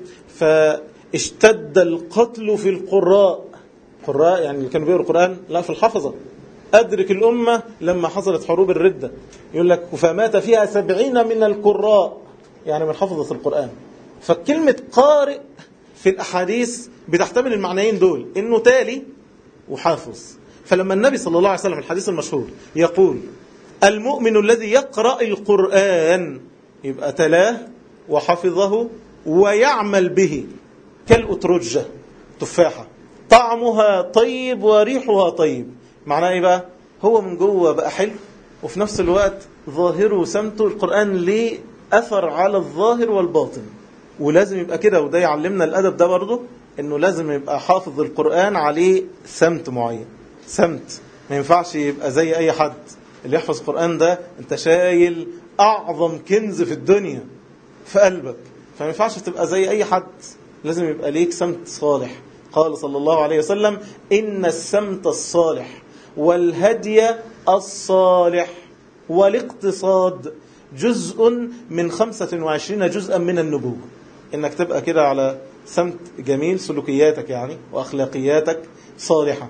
فاشتد القتل في القراء. قراء يعني اللي كانوا بيقروا القرآن، لا في الحفظة. أدرك الأمة لما حصلت حروب الردة، يقول لك فمات فيها سبعين من القراء، يعني من حفظة القرآن. فكلمة قارئ في الأحاديث بتحتمل المعنيين دول، إنه تالي وحافظ. فلما النبي صلى الله عليه وسلم الحديث المشهور يقول المؤمن الذي يقرأ القرآن، يبقى تلاه وحفظه ويعمل به كالأترجة، تفاحة طعمها طيب وريحها طيب. معناه ايه بقى؟ هو من جوه بقى حلو، وفي نفس الوقت ظاهره وسمته القرآن ليه أثر على الظاهر والباطن. ولازم يبقى كده، وده يعلمنا الأدب ده برضه، انه لازم يبقى حافظ القرآن عليه سمت معين، سمت ما ينفعش يبقى زي اي حد. اللي يحفظ القرآن ده انت شايل اعظم كنز في الدنيا في قلبك، فما ينفعش تبقى زي اي حد، لازم يبقى ليك سمت صالح. قال صلى الله عليه وسلم إن السمت الصالح والهدي الصالح والاقتصاد جزء من خمسة وعشرين جزءا من النبوة. إنك تبقى كده على سمت جميل، سلوكياتك يعني وأخلاقياتك صالحة،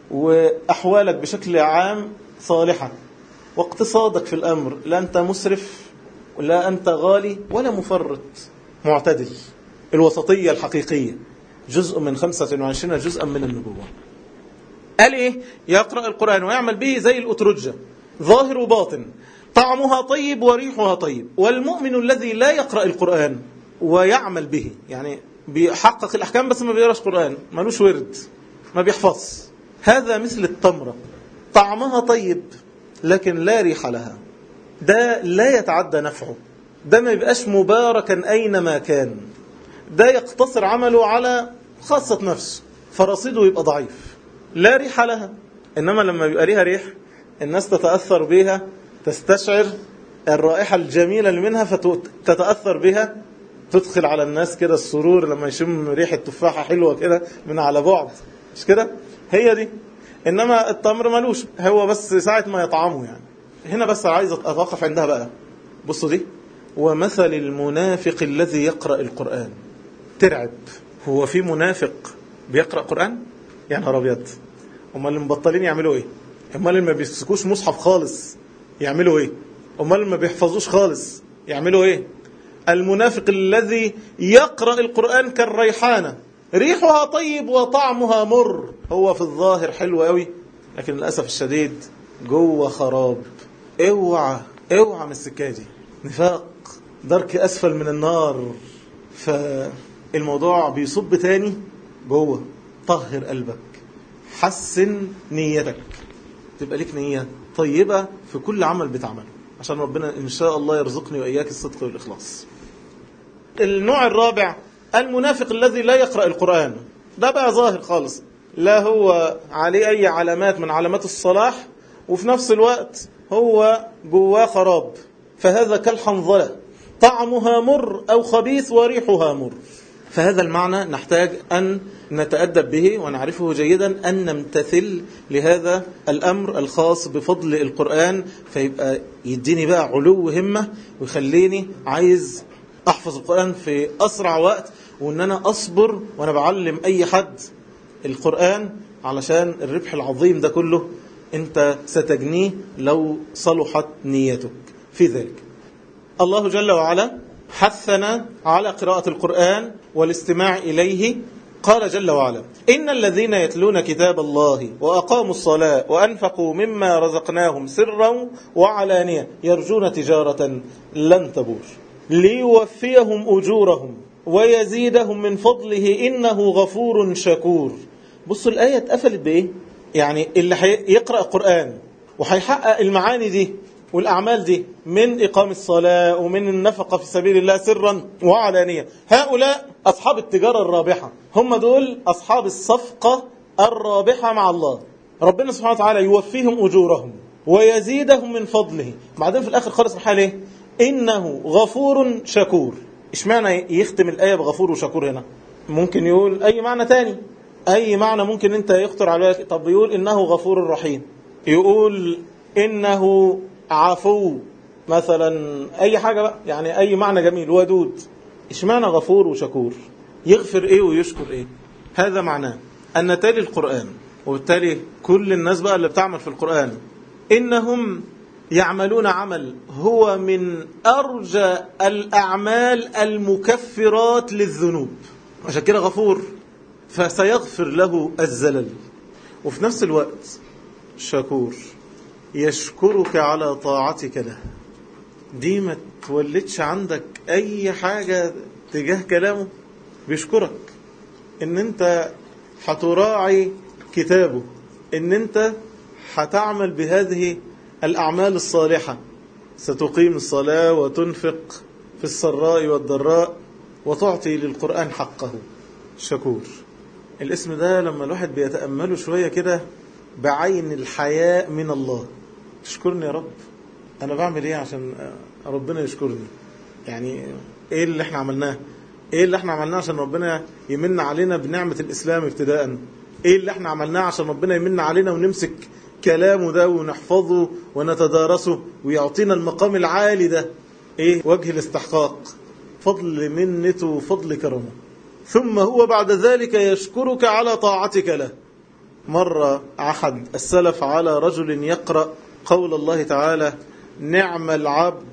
وأحوالك بشكل عام صالحة، واقتصادك في الأمر لا أنت مسرف ولا أنت غالي ولا مفرط، معتدل، الوسطية الحقيقية، جزء من خمسة وعشرين جزءا من النبوة. قال إيه؟ يقرأ القرآن ويعمل به زي الأترجة، ظاهر وباطن، طعمها طيب وريحها طيب. والمؤمن الذي لا يقرأ القرآن ويعمل به، يعني بيحقق الأحكام بس ما بيقراش قرآن، ملوش ورد، ما بيحفظ، هذا مثل التمرة طعمها طيب لكن لا ريح لها. ده لا يتعدى نفعه، ده ما يبقاش مباركا أينما كان، ده يقتصر عمله على خاصة نفسه، فرصيده يبقى ضعيف، لا ريح لها. إنما لما يبقى ليها ريح الناس تتأثر بها، تستشعر الرائحة الجميلة اللي منها فتتأثر بها، تدخل على الناس كده السرور لما يشم ريحة تفاحة حلوة كده من على بعد، مش كده؟ هي دي. إنما التمر ملوش، هو بس ساعة ما يطعمه يعني. هنا بس عايز أتوقف عندها بقى. بصوا دي، ومثل المنافق الذي يقرأ القرآن. ترعب، هو في منافق بيقرأ قرآن؟ يا نهار أبيض. أمال اللي مبطلين يعملوا إيه؟ أمال اللي ما بيمسكوش مصحف خالص يعملوا إيه؟ أمال اللي ما بيحفظوش خالص يعملوا إيه؟ المنافق الذي يقرأ القرآن كالريحانة، ريحها طيب وطعمها مر. هو في الظاهر حلو قوي لكن للأسف الشديد جوه خراب. اوعى اوعى من السكة دي، نفاق درك أسفل من النار. فالموضوع بيصب تاني جوه. طهر قلبك، حسن نيتك، تبقى لك نية طيبة في كل عمل بتعمله، عشان ربنا إن شاء الله يرزقني وإياك الصدق والإخلاص. النوع الرابع المنافق الذي لا يقرأ القرآن. ده بقى ظاهر خالص، لا هو عليه أي علامات من علامات الصلاح، وفي نفس الوقت هو جواه خراب. فهذا كالحنظلة، طعمها مر أو خبيث وريحها مر. فهذا المعنى نحتاج أن نتأدب به ونعرفه جيدا، أن نمتثل لهذا الأمر الخاص بفضل القرآن، فيبقى يديني بقى علو همة ويخليني عايز أحفظ القرآن في أسرع وقت، وأن أنا أصبر وأنا بعلم أي حد القرآن، علشان الربح العظيم ده كله أنت ستجنيه لو صلحت نيتك في ذلك. الله جل وعلا حثنا على قراءة القرآن والاستماع إليه. قال جل وعلا إن الذين يتلون كتاب الله وأقاموا الصلاة وأنفقوا مما رزقناهم سرا وعلانية يرجون تجارة لن تبور ليوفيهم أجورهم ويزيدهم من فضله إنه غفور شكور. بصوا الآية اتقفلت بإيه؟ يعني اللي يقرأ القرآن وهيحقق المعاني دي والأعمال دي من إقام الصلاة ومن النفقة في سبيل الله سرا وعلانية، هؤلاء أصحاب التجارة الرابحة، هم دول أصحاب الصفقة الرابحة مع الله. ربنا سبحانه وتعالى يوفيهم أجورهم ويزيدهم من فضله. بعدين في الآخر خالص محال إيه؟ إنه غفور شكور. إيش معنى يختم الآية بغفور وشكور هنا؟ ممكن يقول أي معنى تاني، أي معنى ممكن أنت يخطر على بالك. طب يقول إنه غفور رحيم، يقول إنه عفو مثلا، أي حاجة بقى، يعني أي معنى جميل، ودود. إيش معنى غفور وشكور؟ يغفر إيه ويشكر إيه؟ هذا معناه أن تالي القرآن، وبالتالي كل الناس بقى اللي بتعمل في القرآن إنهم يعملون عمل هو من أرجى الأعمال المكفرات للذنوب. عشان كده غفور، فسيغفر له الزلل. وفي نفس الوقت شكور، يشكرك على طاعتك له. دي ما تولدش عندك أي حاجة تجاه كلامه، بيشكرك إن أنت هتراعي كتابه، إن أنت هتعمل بهذه الأعمال الصالحة، ستقيم الصلاة وتنفق في السراء والضراء وتعطي للقرآن حقه. شكور. الاسم ده لما الواحد بيتأمله شوية كده بعين الحياء من الله، تشكرني يا رب، أنا بعمل إيه عشان ربنا يشكرني؟ يعني إيه اللي إحنا عملناه؟ إيه اللي إحنا عملناه عشان ربنا يمن علينا بنعمة الإسلام ابتداء؟ إيه اللي إحنا عملناه عشان ربنا يمن علينا ونمسك كلامه ده ونحفظه ونتدارسه ويعطينا المقام العالي ده؟ إيه وجه الاستحقاق؟ فضل منته وفضل كرمه. ثم هو بعد ذلك يشكرك على طاعتك له. مر أحد السلف على رجل يقرأ قول الله تعالى: نعم العبد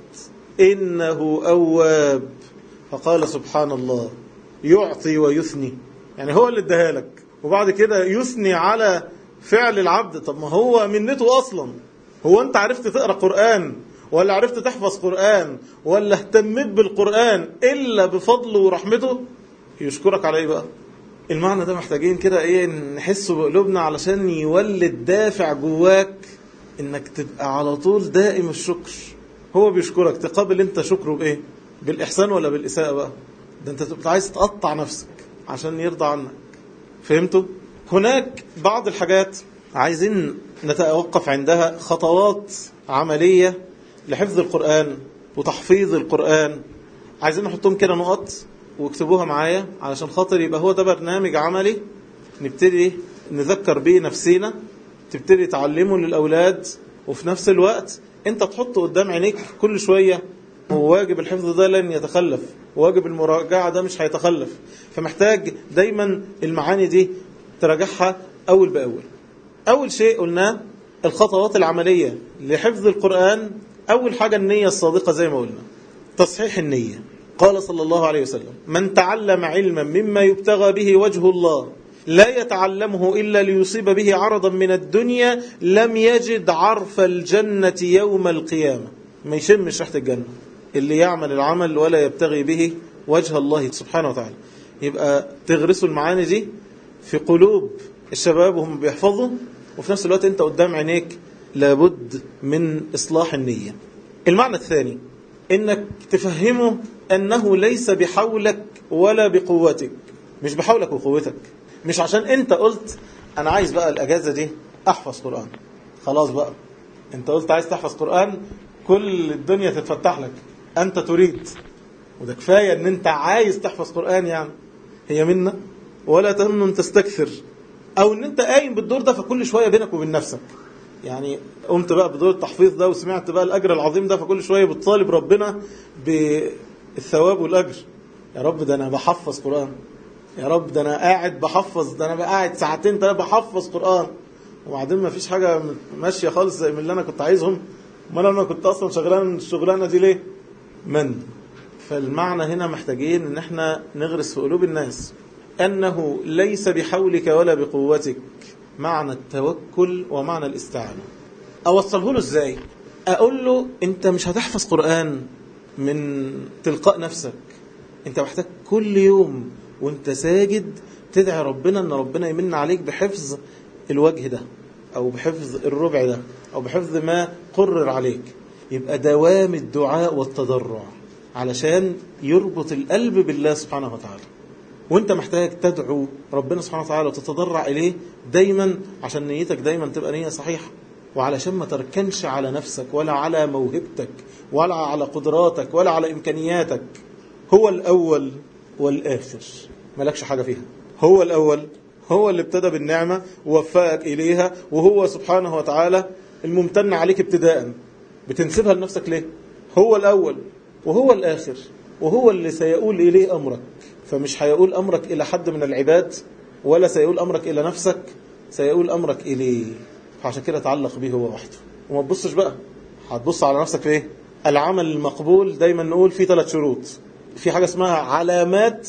إنه أواب، فقال: سبحان الله، يعطي ويثني. يعني هو اللي اداها لك وبعد كده يثني على فعل العبد. طب ما هو منته أصلا. هو أنت عرفت تقرأ قرآن ولا عرفت تحفظ قرآن ولا اهتمت بالقرآن إلا بفضله ورحمته؟ يشكرك عليه بقى. المعنى ده محتاجين كده ايه نحسه بقلوبنا علشان يولد دافع جواك انك تبقى على طول دائم الشكر. هو بيشكرك، تقابل انت شكره بايه؟ بالاحسان ولا بالاساءه بقى؟ ده انت تبقى عايز تقطع نفسك عشان يرضى عنك. فهمتوا؟ هناك بعض الحاجات عايزين نتوقف عندها، خطوات عمليه لحفظ القرآن وتحفيظ القرآن. عايزين نحطهم كده نقط واكتبوها معايا علشان خاطر يبقى هو ده برنامج عملي نبتدي نذكر بيه نفسينا، تبتدي تعلمه للأولاد، وفي نفس الوقت انت تحطه قدام عينيك كل شوية. وواجب الحفظ ده لن يتخلف، وواجب المراجعة ده مش هيتخلف، فمحتاج دايما المعاني دي تراجعها أول بأول. أول شيء قلناه الخطوات العملية لحفظ القرآن. أول حاجة النية الصادقة زي ما قلنا، تصحيح النية. قال صلى الله عليه وسلم: من تعلم علما مما يبتغى به وجه الله لا يتعلمه إلا ليصيب به عرضا من الدنيا لم يجد عرف الجنة يوم القيامة. ما يشمش ريحة الجنة اللي يعمل العمل ولا يبتغي به وجه الله سبحانه وتعالى. يبقى تغرسوا المعاني دي في قلوب الشباب وهم بيحفظوا، وفي نفس الوقت انت قدام عينيك لابد من إصلاح النية. المعنى الثاني انك تفهمه انه ليس بحولك ولا بقوتك. مش بحولك وقوتك، مش عشان انت قلت انا عايز بقى الاجازة دي احفظ قرآن، خلاص بقى انت قلت عايز تحفظ قرآن كل الدنيا تتفتح لك، انت تريد، وده كفاية ان انت عايز تحفظ قرآن. يعني هي منا ولا تمنن تستكثر، او ان انت قايم بالدور ده فكل شوية بينك وبين نفسك. يعني قمت بقى بدور التحفيظ ده وسمعت بقى الأجر العظيم ده، فكل شوية بتطالب ربنا بالثواب والأجر. يا رب ده أنا بحفظ قرآن، يا رب ده أنا قاعد بحفظ، ده أنا قاعد ساعتين ده بحفظ قرآن، وبعدين ما فيش حاجة ماشية خالص زي من اللي أنا كنت عايزهم. ما أنا كنت أصلا شغلان الشغلانة دي ليه؟ من فالمعنى هنا محتاجين ان احنا نغرس في قلوب الناس أنه ليس بحولك ولا بقوتك، معنى التوكل ومعنى الاستعانة. أوصله له إزاي؟ أقول له أنت مش هتحفظ قرآن من تلقاء نفسك، أنت محتاج كل يوم وأنت ساجد تدعي ربنا أن ربنا يمن عليك بحفظ الوجه ده أو بحفظ الربع ده أو بحفظ ما قرر عليك. يبقى دوام الدعاء والتضرع علشان يربط القلب بالله سبحانه وتعالى. وانت محتاج تدعو ربنا سبحانه وتعالى وتتضرع إليه دايما عشان نيتك دايما تبقى نية صحيحة، وعلشان ما تركنش على نفسك ولا على موهبتك ولا على قدراتك ولا على إمكانياتك. هو الأول والآخر، مالكش حاجة فيها. هو الأول، هو اللي ابتدى بالنعمة ووفقك إليها، وهو سبحانه وتعالى الممتن عليك ابتداء. بتنسبها لنفسك ليه؟ هو الأول وهو الآخر، وهو اللي سيقول إليه أمرك. فمش هيقول أمرك إلى حد من العباد ولا سيقول أمرك إلى نفسك، سيقول أمرك إليه. فعشان كده تعلق به هو وحده وما تبصش بقى. هتبص على نفسك في إيه؟ العمل المقبول دايما نقول فيه ثلاث شروط. في حاجة اسمها علامات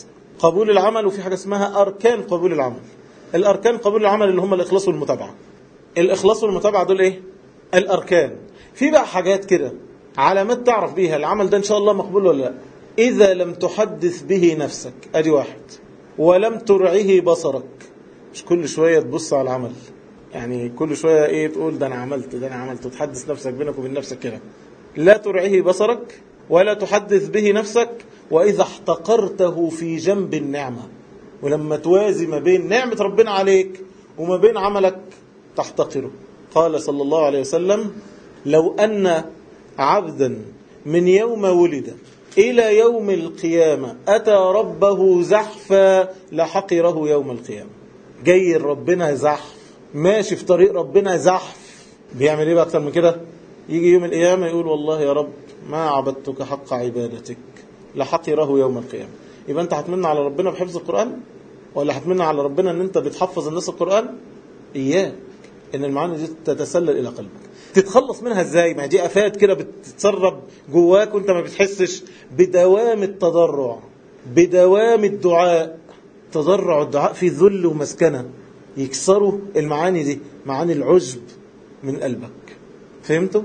قبول العمل وفي حاجة اسمها أركان قبول العمل. الأركان قبول العمل اللي هم الإخلاص والمتابعة. الإخلاص والمتابعة دول إيه؟ الأركان. في بقى حاجات كده علامات تعرف بيها العمل ده إن شاء الله مقبول ولا لا. إذا لم تحدث به نفسك، أدي واحد، ولم ترعيه بصرك، مش كل شوية تبص على العمل، يعني كل شوية إيه تقول ده أنا عملت ده أنا عملت وتحدث نفسك بينك وبين نفسك كده. لا ترعيه بصرك ولا تحدث به نفسك. وإذا احتقرته في جنب النعمة، ولما توازي ما بين نعمة ربنا عليك وما بين عملك تحتقره. قال صلى الله عليه وسلم: لو أن عبدا من يوم ولد إلى يوم القيامة أتى ربه زحفا لحقره يوم القيامة. جاي ربنا زحف، ماشي في طريق ربنا زحف، بيعمل إيه بقى أكتر من كده؟ يجي يوم القيامة يقول: والله يا رب ما عبدتك حق عبادتك لحقره يوم القيامة. يبقى أنت هتمنى على ربنا بحفظ القرآن، ولا هتمنى على ربنا أن أنت بتحفظ الناس القرآن؟ إياك أن المعاني دي تتسلل إلى قلبك. تتخلص منها إزاي؟ ما دي أفات كده بتتسرب جواك وأنت ما بتحسش. بدوام التضرع، بدوام الدعاء. تضرع الدعاء في ذل ومسكنة يكسروا المعاني دي، معاني العجب من قلبك. فهمتوا؟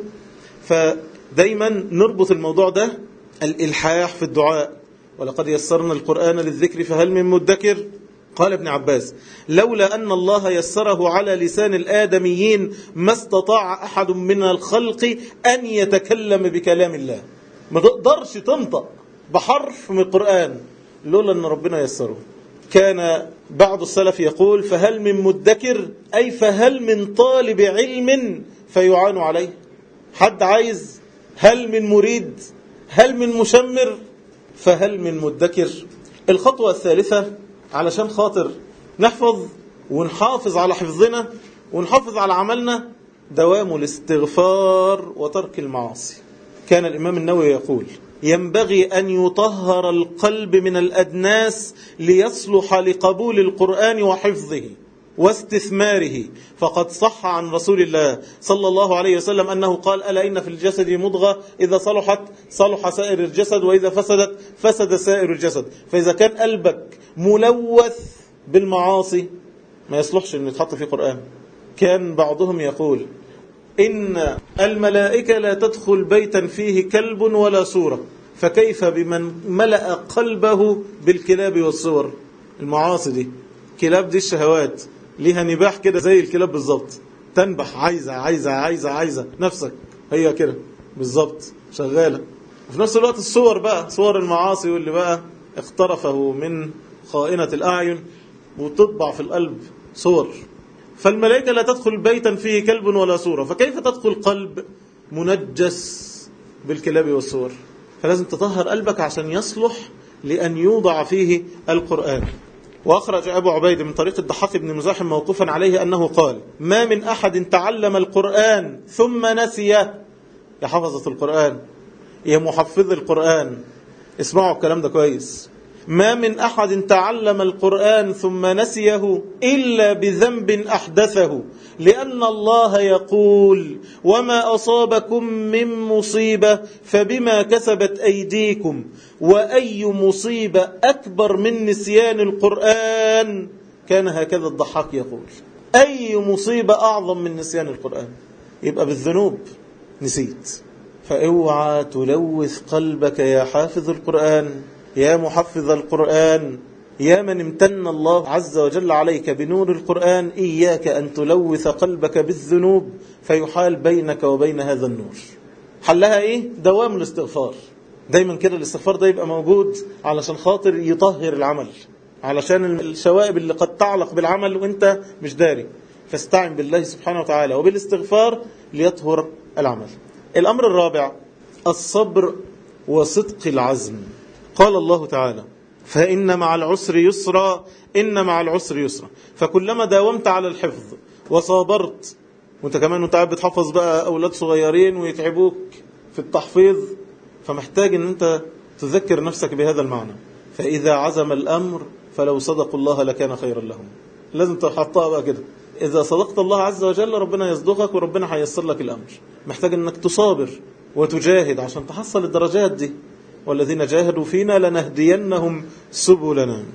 فدايما نربط الموضوع ده، الإلحاح في الدعاء. ولقد يسرنا القرآن للذكر فهل من مدكر. قال ابن عباس: لولا أن الله يسره على لسان الآدميين ما استطاع أحد من الخلق أن يتكلم بكلام الله. ما تقدرش تنطق بحرف من القرآن لولا أن ربنا يسره. كان بعض السلف يقول: فهل من مدكر، أي فهل من طالب علم فيعان عليه. حد عايز؟ هل من مريد؟ هل من مشمر؟ فهل من مدكر. الخطوة الثالثة علشان خاطر نحفظ ونحافظ على حفظنا ونحافظ على عملنا، دوام الاستغفار وترك المعاصي. كان الإمام النووي يقول: ينبغي أن يطهر القلب من الأدناس ليصلح لقبول القرآن وحفظه واستثماره. فقد صح عن رسول الله صلى الله عليه وسلم أنه قال: ألا إن في الجسد مضغة إذا صلحت صلح سائر الجسد وإذا فسدت فسد سائر الجسد. فإذا كان قلبك ملوث بالمعاصي ما يصلحش أن يتحط فيه قرآن. كان بعضهم يقول: إن الملائكة لا تدخل بيتا فيه كلب ولا صورة، فكيف بمن ملأ قلبه بالكلاب والصور. المعاصي دي كلاب، دي الشهوات ليها نباح كده زي الكلاب بالظبط، تنبح عايزة عايزة عايزة عايزة نفسك، هي كده بالظبط شغالة. وفي نفس الوقت الصور بقى، صور المعاصي واللي بقى اقترفه من خائنة الأعين وتطبع في القلب صور. فالملائكة لا تدخل بيتا فيه كلب ولا صورة، فكيف تدخل قلب منجس بالكلاب والصور؟ فلازم تطهر قلبك عشان يصلح لأن يوضع فيه القرآن. وأخرج أبو عبيد من طريق الضحاك بن مزاحم موقوفا عليه أنه قال: ما من أحد تعلم القرآن ثم نسيه. يا حفظة القرآن، يا محفظ القرآن، اسمعوا الكلام ده كويس. ما من أحد تعلم القرآن ثم نسيه إلا بذنب أحدثه، لأن الله يقول: وما أصابكم من مصيبة فبما كسبت أيديكم، وأي مصيبة أكبر من نسيان القرآن. كان هكذا الضحاك يقول: أي مصيبة أعظم من نسيان القرآن؟ يبقى بالذنوب نسيت. فاوعى تلوث قلبك يا حافظ القرآن، يا محفظ القرآن، يا من امتن الله عز وجل عليك بنور القرآن. إياك أن تلوث قلبك بالذنوب فيحال بينك وبين هذا النور. حلها إيه؟ دوام الاستغفار. دايما كده الاستغفار ده يبقى موجود علشان خاطر يطهر العمل، علشان الشوائب اللي قد تعلق بالعمل وانت مش داري. فاستعن بالله سبحانه وتعالى وبالاستغفار ليطهر العمل. الأمر الرابع الصبر وصدق العزم. قال الله تعالى: فإن مع العسر يسرا إن مع العسر يسرا. فكلما داومت على الحفظ وصابرت، وانت كمان وانت قاعد بتحفظ بقى أولاد صغيرين ويتعبوك في التحفيظ، فمحتاج ان انت تذكر نفسك بهذا المعنى. فإذا عزم الأمر فلو صدقوا الله لكان خيرا لهم. لازم تحطها بقى كده، إذا صدقت الله عز وجل ربنا يصدقك وربنا هيسر لك الأمر. محتاج انك تصابر وتجاهد عشان تحصل الدرجات دي. والذين جاهدوا فينا لنهدينهم سبلنا.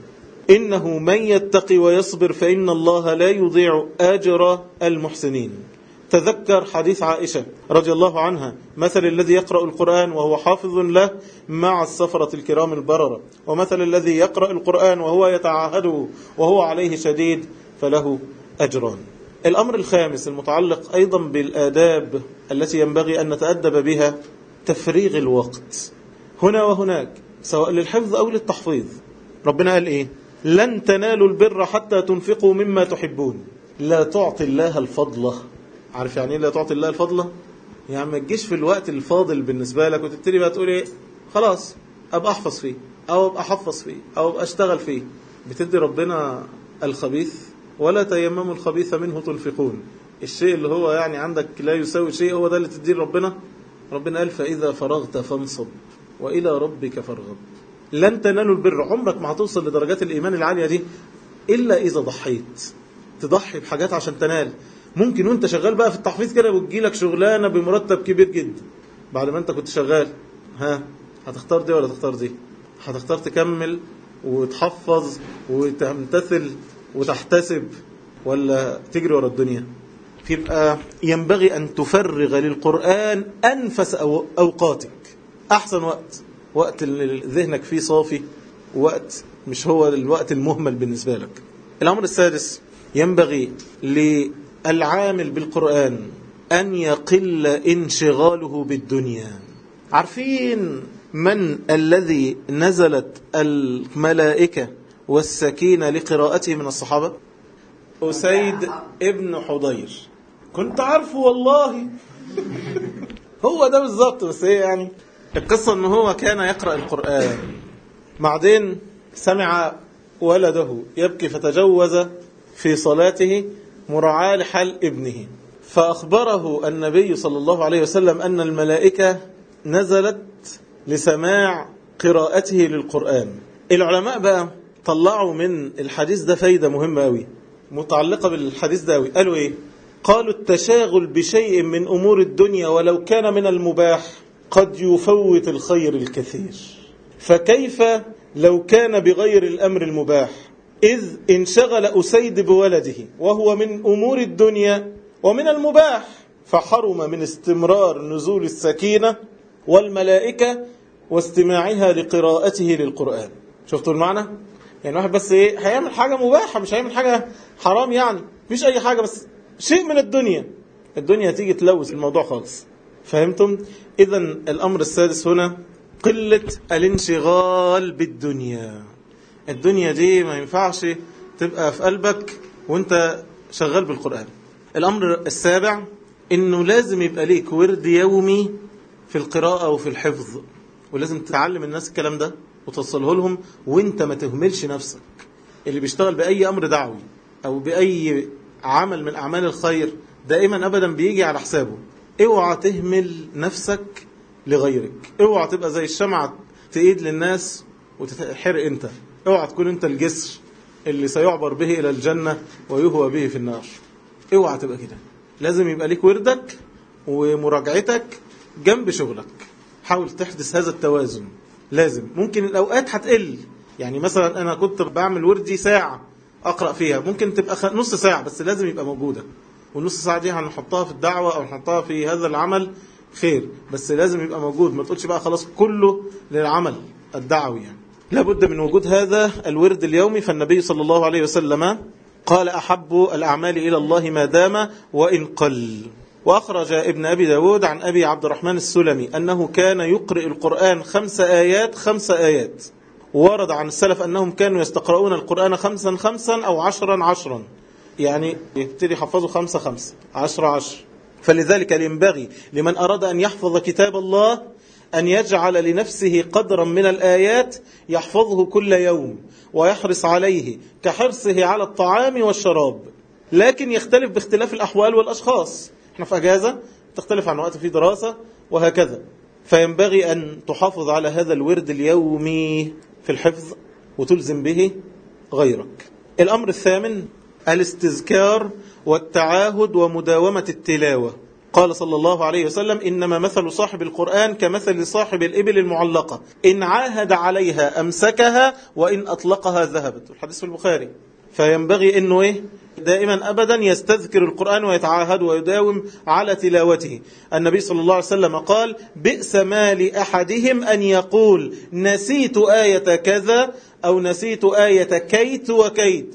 إنه من يتقي ويصبر فإن الله لا يضيع أجر المحسنين. تذكر حديث عائشة رضي الله عنها: مثل الذي يقرأ القرآن وهو حافظ له مع السفرة الكرام البررة، ومثل الذي يقرأ القرآن وهو يتعاهده وهو عليه شديد فله أجران. الأمر الخامس المتعلق أيضا بالآداب التي ينبغي أن نتأدب بها: تفريغ الوقت هنا وهناك، سواء للحفظ أو للتحفيظ. ربنا قال إيه؟ لن تنالوا البر حتى تنفقوا مما تحبون. لا تعطي الله الفضل. عارف يعني إيه لا تعطي الله الفضل؟ يعني ما تجيش في الوقت الفاضل بالنسبة لك وتبتدي بقى تقول إيه خلاص أبقى أحفظ فيه أو أبقى أحفظ فيه أو أبقى أشتغل فيه. بتدي ربنا الخبيث. ولا تيمموا الخبيث منه تنفقون. الشيء اللي هو يعني عندك لا يساوي شيء هو ده اللي تديه ربنا. ربنا قال: فإذا فرغت فانصب وإلى ربك فارغب. لن تنالوا البر، عمرك ما هتوصل لدرجات الإيمان العالية دي إلا إذا ضحيت. تضحي بحاجات عشان تنال. ممكن وانت شغال بقى في التحفيظ كده وتجيلك شغلانة بمرتب كبير جدا، بعد ما انت كنت شغال ها هتختار دي ولا تختار دي؟ هتختار تكمل وتحفظ وتمتثل وتحتسب ولا تجري ورا الدنيا؟ يبقى ينبغي أن تفرغ للقرآن أنفس أوقاتك. أحسن وقت وقت اللي ذهنك فيه صافي، وقت مش هو الوقت المهمل بالنسبة لك. الأمر السادس: ينبغي للعامل بالقرآن أن يقل انشغاله بالدنيا. عارفين من الذي نزلت الملائكة والسكينة لقراءته من الصحابة؟ أسيد ابن حضير. كنت عارفه والله. هو ده بالظبط. بس ايه يعني القصة؟ ان هو كان يقرأ القرآن، بعدين سمع ولده يبكي فتجوز في صلاته مراعاة لحال ابنه، فأخبره النبي صلى الله عليه وسلم أن الملائكة نزلت لسماع قراءته للقرآن. العلماء بقى طلعوا من الحديث ده فايدة مهمة أوي متعلقة بالحديث ده أوي. قالوا إيه؟ قالوا: التشاغل بشيء من أمور الدنيا ولو كان من المباح قد يفوت الخير الكثير، فكيف لو كان بغير الأمر المباح؟ إذ انشغل أسيد بولده وهو من أمور الدنيا ومن المباح، فحرم من استمرار نزول السكينة والملائكة واستماعها لقراءته للقرآن. شفتوا المعنى؟ يعني واحد بس ايه هيعمل حاجة مباحة، مش هيعمل حاجة حرام، يعني مفيش أي حاجة، بس شيء من الدنيا. الدنيا تيجي تلوث الموضوع خالص. فهمتم؟ إذن الأمر السادس هنا قلة الانشغال بالدنيا. الدنيا دي ما ينفعش تبقى في قلبك وانت شغال بالقرآن. الأمر السابع إنه لازم يبقى ليك ورد يومي في القراءة وفي الحفظ، ولازم تتعلم الناس الكلام ده وتصله لهم، وانت ما تهملش نفسك. اللي بيشتغل بأي أمر دعوي أو بأي عمل من أعمال الخير دائما أبدا بيجي على حسابه. اوعى تهمل نفسك لغيرك. اوعى تبقى زي الشمعة تقيد للناس وتتحرق انت. اوعى تكون انت الجسر اللي سيعبر به إلى الجنة ويهوى به في النار. اوعى تبقى كده. لازم يبقى ليك وردك ومراجعتك جنب شغلك. حاول تحدث هذا التوازن. لازم. ممكن الأوقات هتقل، يعني مثلا أنا كنت بعمل وردي ساعة أقرأ فيها، ممكن تبقى نص ساعة، بس لازم يبقى موجودة. والنص ساعة دي هنحطها في الدعوة أو نحطها في هذا العمل خير، بس لازم يبقى موجود. ما تقولش بقى خلاص كله للعمل الدعوي، يعني لابد من وجود هذا الورد اليومي. فالنبي صلى الله عليه وسلم قال: أحب الأعمال إلى الله ما دام وإن قل. وأخرج ابن أبي داود عن أبي عبد الرحمن السلمي أنه كان يقرئ القرآن خمس آيات خمس آيات. ورد عن السلف أنهم كانوا يستقرؤون القرآن خمسا خمسا أو عشرا عشرا، يعني يبتدي يحفظوا خمسة خمسة عشر عشر. فلذلك ينبغي لمن أراد أن يحفظ كتاب الله أن يجعل لنفسه قدرا من الآيات يحفظه كل يوم ويحرص عليه كحرصه على الطعام والشراب، لكن يختلف باختلاف الأحوال والأشخاص. احنا في أجازة تختلف عن وقت في دراسة وهكذا. فينبغي أن تحافظ على هذا الورد اليومي في الحفظ وتلزم به غيرك. الأمر الثامن الاستذكار والتعاهد ومداومة التلاوة. قال صلى الله عليه وسلم إنما مثل صاحب القرآن كمثل صاحب الإبل المعلقة إن عاهد عليها أمسكها وإن أطلقها ذهبت. الحديث في البخاري. فينبغي أنه إيه؟ دائما أبدا يستذكر القرآن ويتعاهد ويداوم على تلاوته. النبي صلى الله عليه وسلم قال بئس ما لأحدهم أن يقول نسيت آية كذا أو نسيت آية كيت وكيت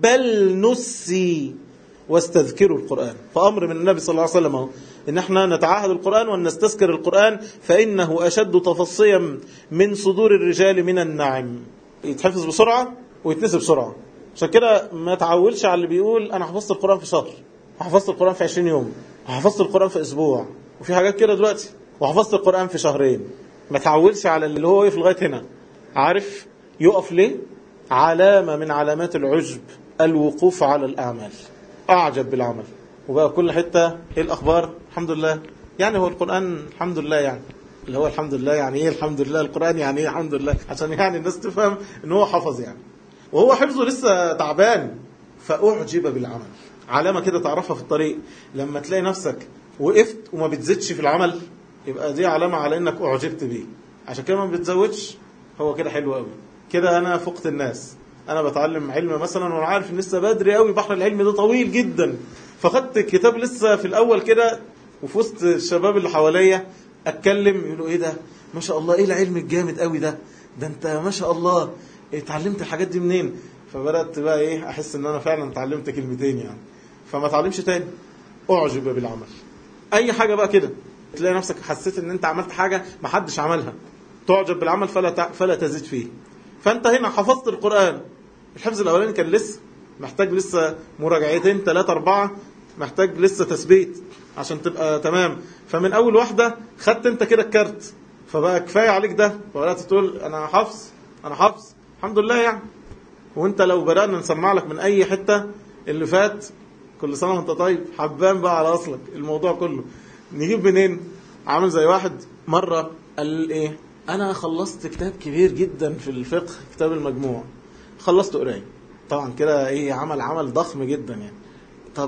بل نسي واستذكروا القرآن. فأمر من النبي صلى الله عليه وسلم إن احنا نتعاهد القرآن ونستذكر القرآن فإنه أشد تفصيا من صدور الرجال من النعم. يتحفظ بسرعة ويتنسي بسرعة. عشان كده ما تعولش على اللي بيقول أنا حفظت القرآن في شهر وحفظت القرآن في عشرين يوم وحفظت القرآن في أسبوع وفي حاجات كده دلوقتي وحفظت القرآن في شهرين. ما تعولش على اللي هو يقف لغاية هنا. عارف يقف ليه؟ علامة من علامات العجب الوقوف على الأعمال. أعجب بالعمل وبقى كل حتة إيه الأخبار؟ الحمد لله. يعني هو القرآن الحمد لله يعني اللي هو الحمد لله يعني إيه الحمد لله؟ القرآن يعني إيه الحمد لله؟ عشان يعني الناس تفهم إن هو حفظ يعني وهو حفظه لسه تعبان. فأعجب بالعمل. علامة كده تعرفها في الطريق لما تلاقي نفسك وقفت وما بتزدش في العمل يبقى دي علامة على إنك أعجبت بيه. عشان كده ما بتزودش هو كده حلو قوي كده. أنا فقت الناس أنا بتعلم علم مثلا وأنا عارف إن لسه بدري قوي بحر العلم ده طويل جدا فخدت الكتاب لسه في الأول كده وفي وسط الشباب اللي حواليا أتكلم يقولوا إيه ده ما شاء الله إيه العلم الجامد قوي ده ده أنت ما شاء الله اتعلمت الحاجات دي منين؟ فبدأت بقى إيه أحس إن أنا فعلا اتعلمت كلمتين يعني فما اتعلمش تاني. أعجب بالعمل. أي حاجة بقى كده تلاقي نفسك حسيت إن أنت عملت حاجة ما حدش عملها تعجب بالعمل فلا فلا تزيد فيه. فأنت هنا حفظت القرآن الحفظ الأولاني كان لسه محتاج لسه مراجعتين ثلاثة أربعة محتاج لسه تثبيت عشان تبقى تمام. فمن أول واحدة خدت أنت كده الكارت فبقى كفاية عليك ده فبدأت تقول أنا حفظ أنا حفظ الحمد لله يعني. وأنت لو بدأنا نسمع لك من أي حتة اللي فات كل سنة وأنت طيب حبان بقى على أصلك الموضوع كله نجيب منين؟ عامل زي واحد مرة قال إيه أنا خلصت كتاب كبير جدا في الفقه كتاب المجموع خلصت قرايه طبعا كده ايه عمل عمل ضخم جدا يعني. طب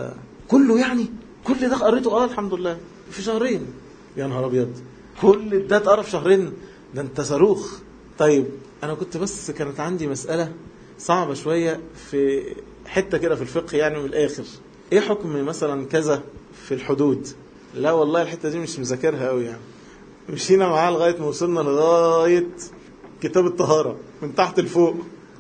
كله يعني كل ده قريته اه الحمد لله في شهرين. يا نهار ابيض كل ده اتقرا في شهرين ده انت صاروخ. طيب انا كنت بس كانت عندي مسألة صعبة شوية في حتة كده في الفقه يعني من الاخر ايه حكم مثلا كذا في الحدود؟ لا والله الحتة دي مش مذاكرها قوي يعني. مشينا معاه لغاية ما وصلنا لغاية كتاب الطهارة من تحت لفوق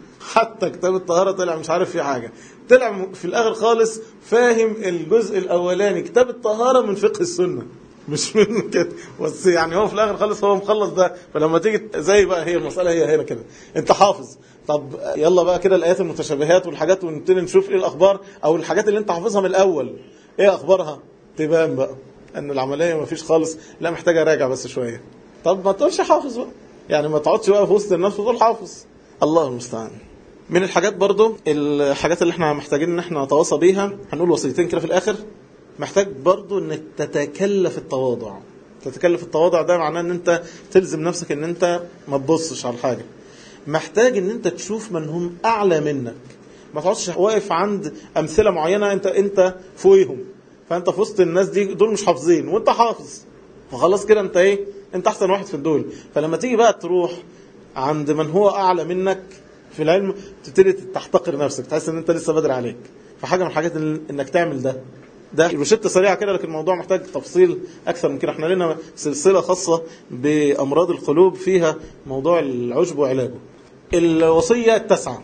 حتى كتاب الطهارة طلع مش عارف فيه حاجة. طلع في الآخر خالص فاهم الجزء الأولاني كتاب الطهارة من فقه السنة مش من كده بس يعني هو في الآخر خالص هو مخلص ده. فلما تيجي زي بقى هي المسألة هي هنا كده انت حافظ طب يلا بقى كده الآيات المتشابهات والحاجات ونبتدي نشوف ايه الأخبار أو الحاجات اللي انت حافظها من الأول ايه أخبارها تبان بقى ان العملية ما فيش خالص لا محتاجة راجع بس شوية. طب ما تقولش حافظ بقى يعني ما تقعدش بقى في وسط الناس وتقول حافظ الله المستعان. من الحاجات برضو الحاجات اللي احنا محتاجين ان احنا نتواصى بيها هنقول وصيتين كده في الاخر. محتاج برضو انك تتكلف التواضع. تتكلف التواضع ده معناه ان انت تلزم نفسك ان انت ما تبصش على الحاجة. محتاج ان انت تشوف من هم اعلى منك ما تقعدش واقف عند امثلة معينة انت انت فوقهم فانت في وسط الناس دي دول مش حافظين وانت حافظ فخلاص كده انت ايه انت احسن واحد في الدول. فلما تيجي بقى تروح عند من هو اعلى منك في العلم تبتدي تحتقر نفسك تحس ان انت لسه بدري عليك. فحاجة من الحاجات انك تعمل ده ده روشتة سريعة كده لكن الموضوع محتاج تفصيل اكثر من كده. احنا لنا سلسلة خاصة بامراض القلوب فيها موضوع العجب وعلاجه. الوصية التاسعة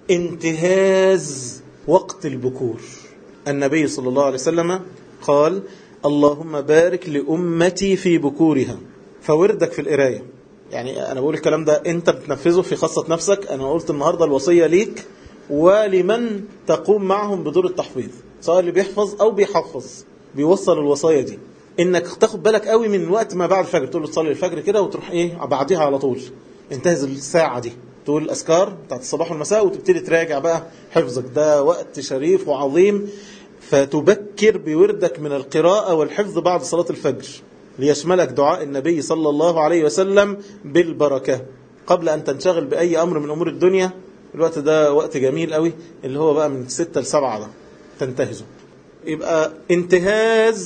انتهاز وقت البكور. النبي صلى الله عليه وسلم قال اللهم بارك لأمتي في بكورها. فوردك في القراية يعني أنا بقول الكلام ده أنت بتنفذه في خاصة نفسك. أنا قلت النهاردة الوصية ليك ولمن تقوم معهم بدور التحفيظ سواء اللي بيحفظ أو بيحفظ بيوصل الوصايا دي إنك تاخد بالك قوي من وقت ما بعد الفجر تقول له تصلي الفجر كده وتروح إيه بعدها على طول انتهز الساعة دي تقول الأذكار بتاعت الصباح والمساء وتبتدي تراجع بقى حفظك. ده وقت شريف وعظيم فتبكر بوردك من القراءة والحفظ بعد صلاة الفجر ليشملك دعاء النبي صلى الله عليه وسلم بالبركة قبل أن تنشغل بأي أمر من أمور الدنيا. الوقت ده وقت جميل قوي اللي هو بقى من ستة لسبعة ده تنتهزه. يبقى انتهاز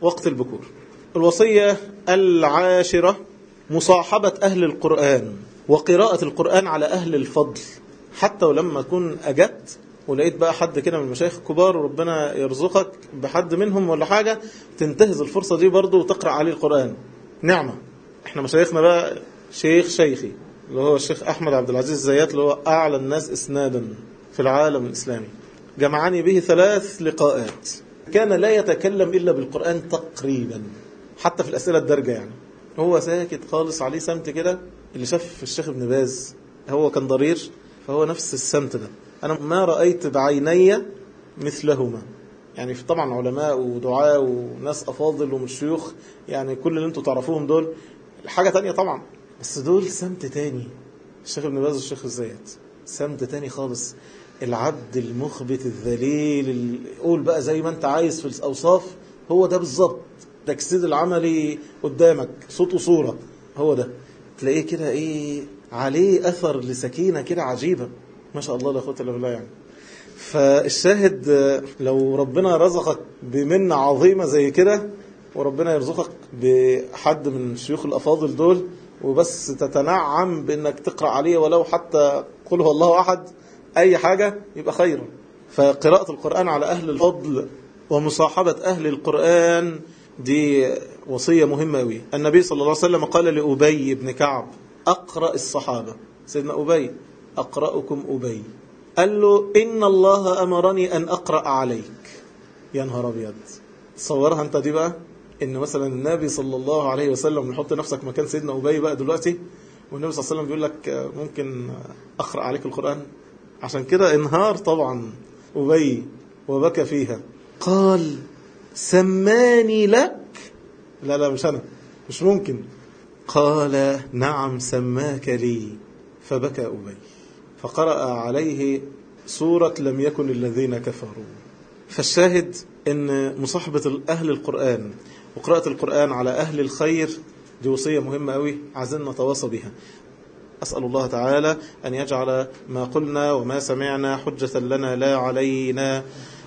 وقت البكور. الوصية العاشرة مصاحبة أهل القرآن وقراءة القرآن على أهل الفضل. حتى ولما أكون أجت ولقيت بقى حد كده من المشايخ الكبار وربنا يرزقك بحد منهم ولا حاجة، تنتهز الفرصة دي برضو وتقرأ عليه القرآن، نعمة. احنا مشايخنا بقى شيخ شيخي اللي هو الشيخ أحمد عبد العزيز الزيات اللي هو أعلى الناس إسنادا في العالم الإسلامي، جمعني به ثلاث لقاءات. كان لا يتكلم إلا بالقرآن تقريبا، حتى في الأسئلة الدرجة يعني هو ساكت خالص، عليه سمت كده. اللي شاف الشيخ ابن باز هو كان ضرير، فهو نفس السمت ده. أنا ما رأيت بعيني مثلهما. يعني في طبعا علماء ودعاء وناس أفاضل ومشيوخ، يعني كل اللي انتوا تعرفوهم دول حاجة تانية طبعا، بس دول سمت تاني. الشيخ ابن باز والشيخ الزيات سمت تاني خالص. العبد المخبت الذليل، قول بقى زي ما انت عايز في الأوصاف، هو ده بالظبط. تجسيد العملي قدامك، صوت وصورة، هو ده. تلاقيه كده ايه عليه أثر لسكينة كده عجيبة، ما شاء الله لا قوة إلا بالله يعني. فالشاهد لو ربنا رزقك بمنة عظيمة زي كده، وربنا يرزقك بحد من شيوخ الأفاضل دول، وبس تتنعم بأنك تقرأ عليه ولو حتى قل هو الله أحد، أي حاجة يبقى خيرا. فقراءة القرآن على أهل الفضل ومصاحبة أهل القرآن دي وصية مهمة أوي. النبي صلى الله عليه وسلم قال لأبي بن كعب أقرأ الصحابة، سيدنا أبي أقرأكم أبي، قال له إن الله أمرني أن أقرأ عليك. يا نهار أبيض، تصورها أنت دي بقى، إن مثلا النبي صلى الله عليه وسلم، نحط نفسك مكان سيدنا أبي بقى دلوقتي، والنبي صلى الله عليه وسلم بيقول لك ممكن أقرأ عليك القرآن. عشان كده انهار طبعا أبي وبكى فيها. قال سماني لك، لا لا مش أنا، مش ممكن. قال نعم سماك لي، فبكى أبي، فقرأ عليه سورة لم يكن الذين كفروا. فالشاهد ان مصاحبة أهل القرآن وقراءة القرآن على أهل الخير دي وصية مهمة قوي، عايزين نتواصى بها. أسأل الله تعالى أن يجعل ما قلنا وما سمعنا حجة لنا لا علينا.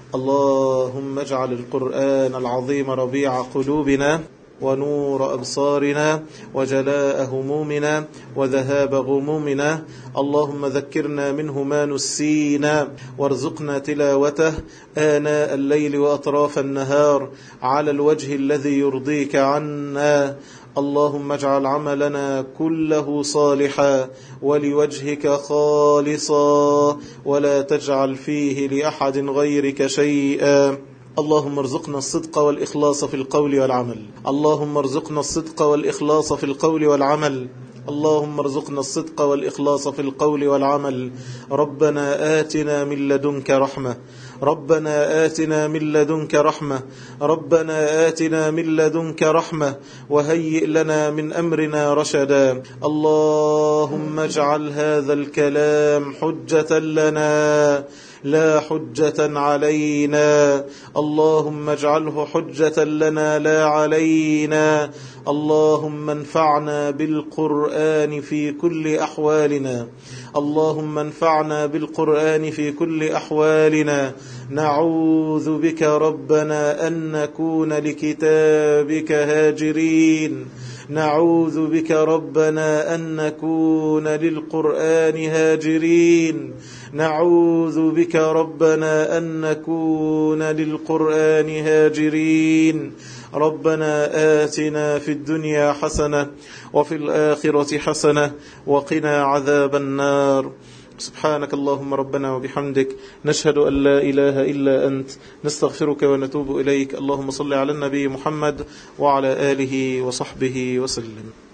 اللهم اجعل القرآن العظيم ربيع قلوبنا ونور أبصارنا وجلاء همومنا وذهاب غمومنا. اللهم ذكرنا منه ما نسينا، وارزقنا تلاوته آناء الليل وأطراف النهار على الوجه الذي يرضيك عنا. اللهم اجعل عملنا كله صالحا ولوجهك خالصا، ولا تجعل فيه لأحد غيرك شيئا. اللهم ارزقنا الصدق والإخلاص في القول والعمل. اللهم ارزقنا الصدق والإخلاص في القول والعمل. اللهم ارزقنا الصدق والإخلاص في القول والعمل. ربنا آتنا من لدنك رحمة، ربنا آتنا من لدنك رحمة، ربنا آتنا من لدنك رحمة، وهيئ لنا من أمرنا رشدا. اللهم اجعل هذا الكلام حجة لنا لا حجة علينا. اللهم اجعله حجة لنا لا علينا. اللهم انفعنا بالقرآن في كل أحوالنا. اللهم انفعنا بالقرآن في كل أحوالنا. نعوذ بك ربنا أن نكون لكتابك هاجرين. نعوذ بك ربنا أن نكون للقرآن هاجرين. نعوذ بك ربنا أن نكون للقرآن هاجرين. ربنا آتنا في الدنيا حسنة وفي الآخرة حسنة وقنا عذاب النار. سبحانك اللهم ربنا وبحمدك، نشهد أن لا إله إلا أنت، نستغفرك ونتوب إليك. اللهم صل على النبي محمد وعلى آله وصحبه وسلم.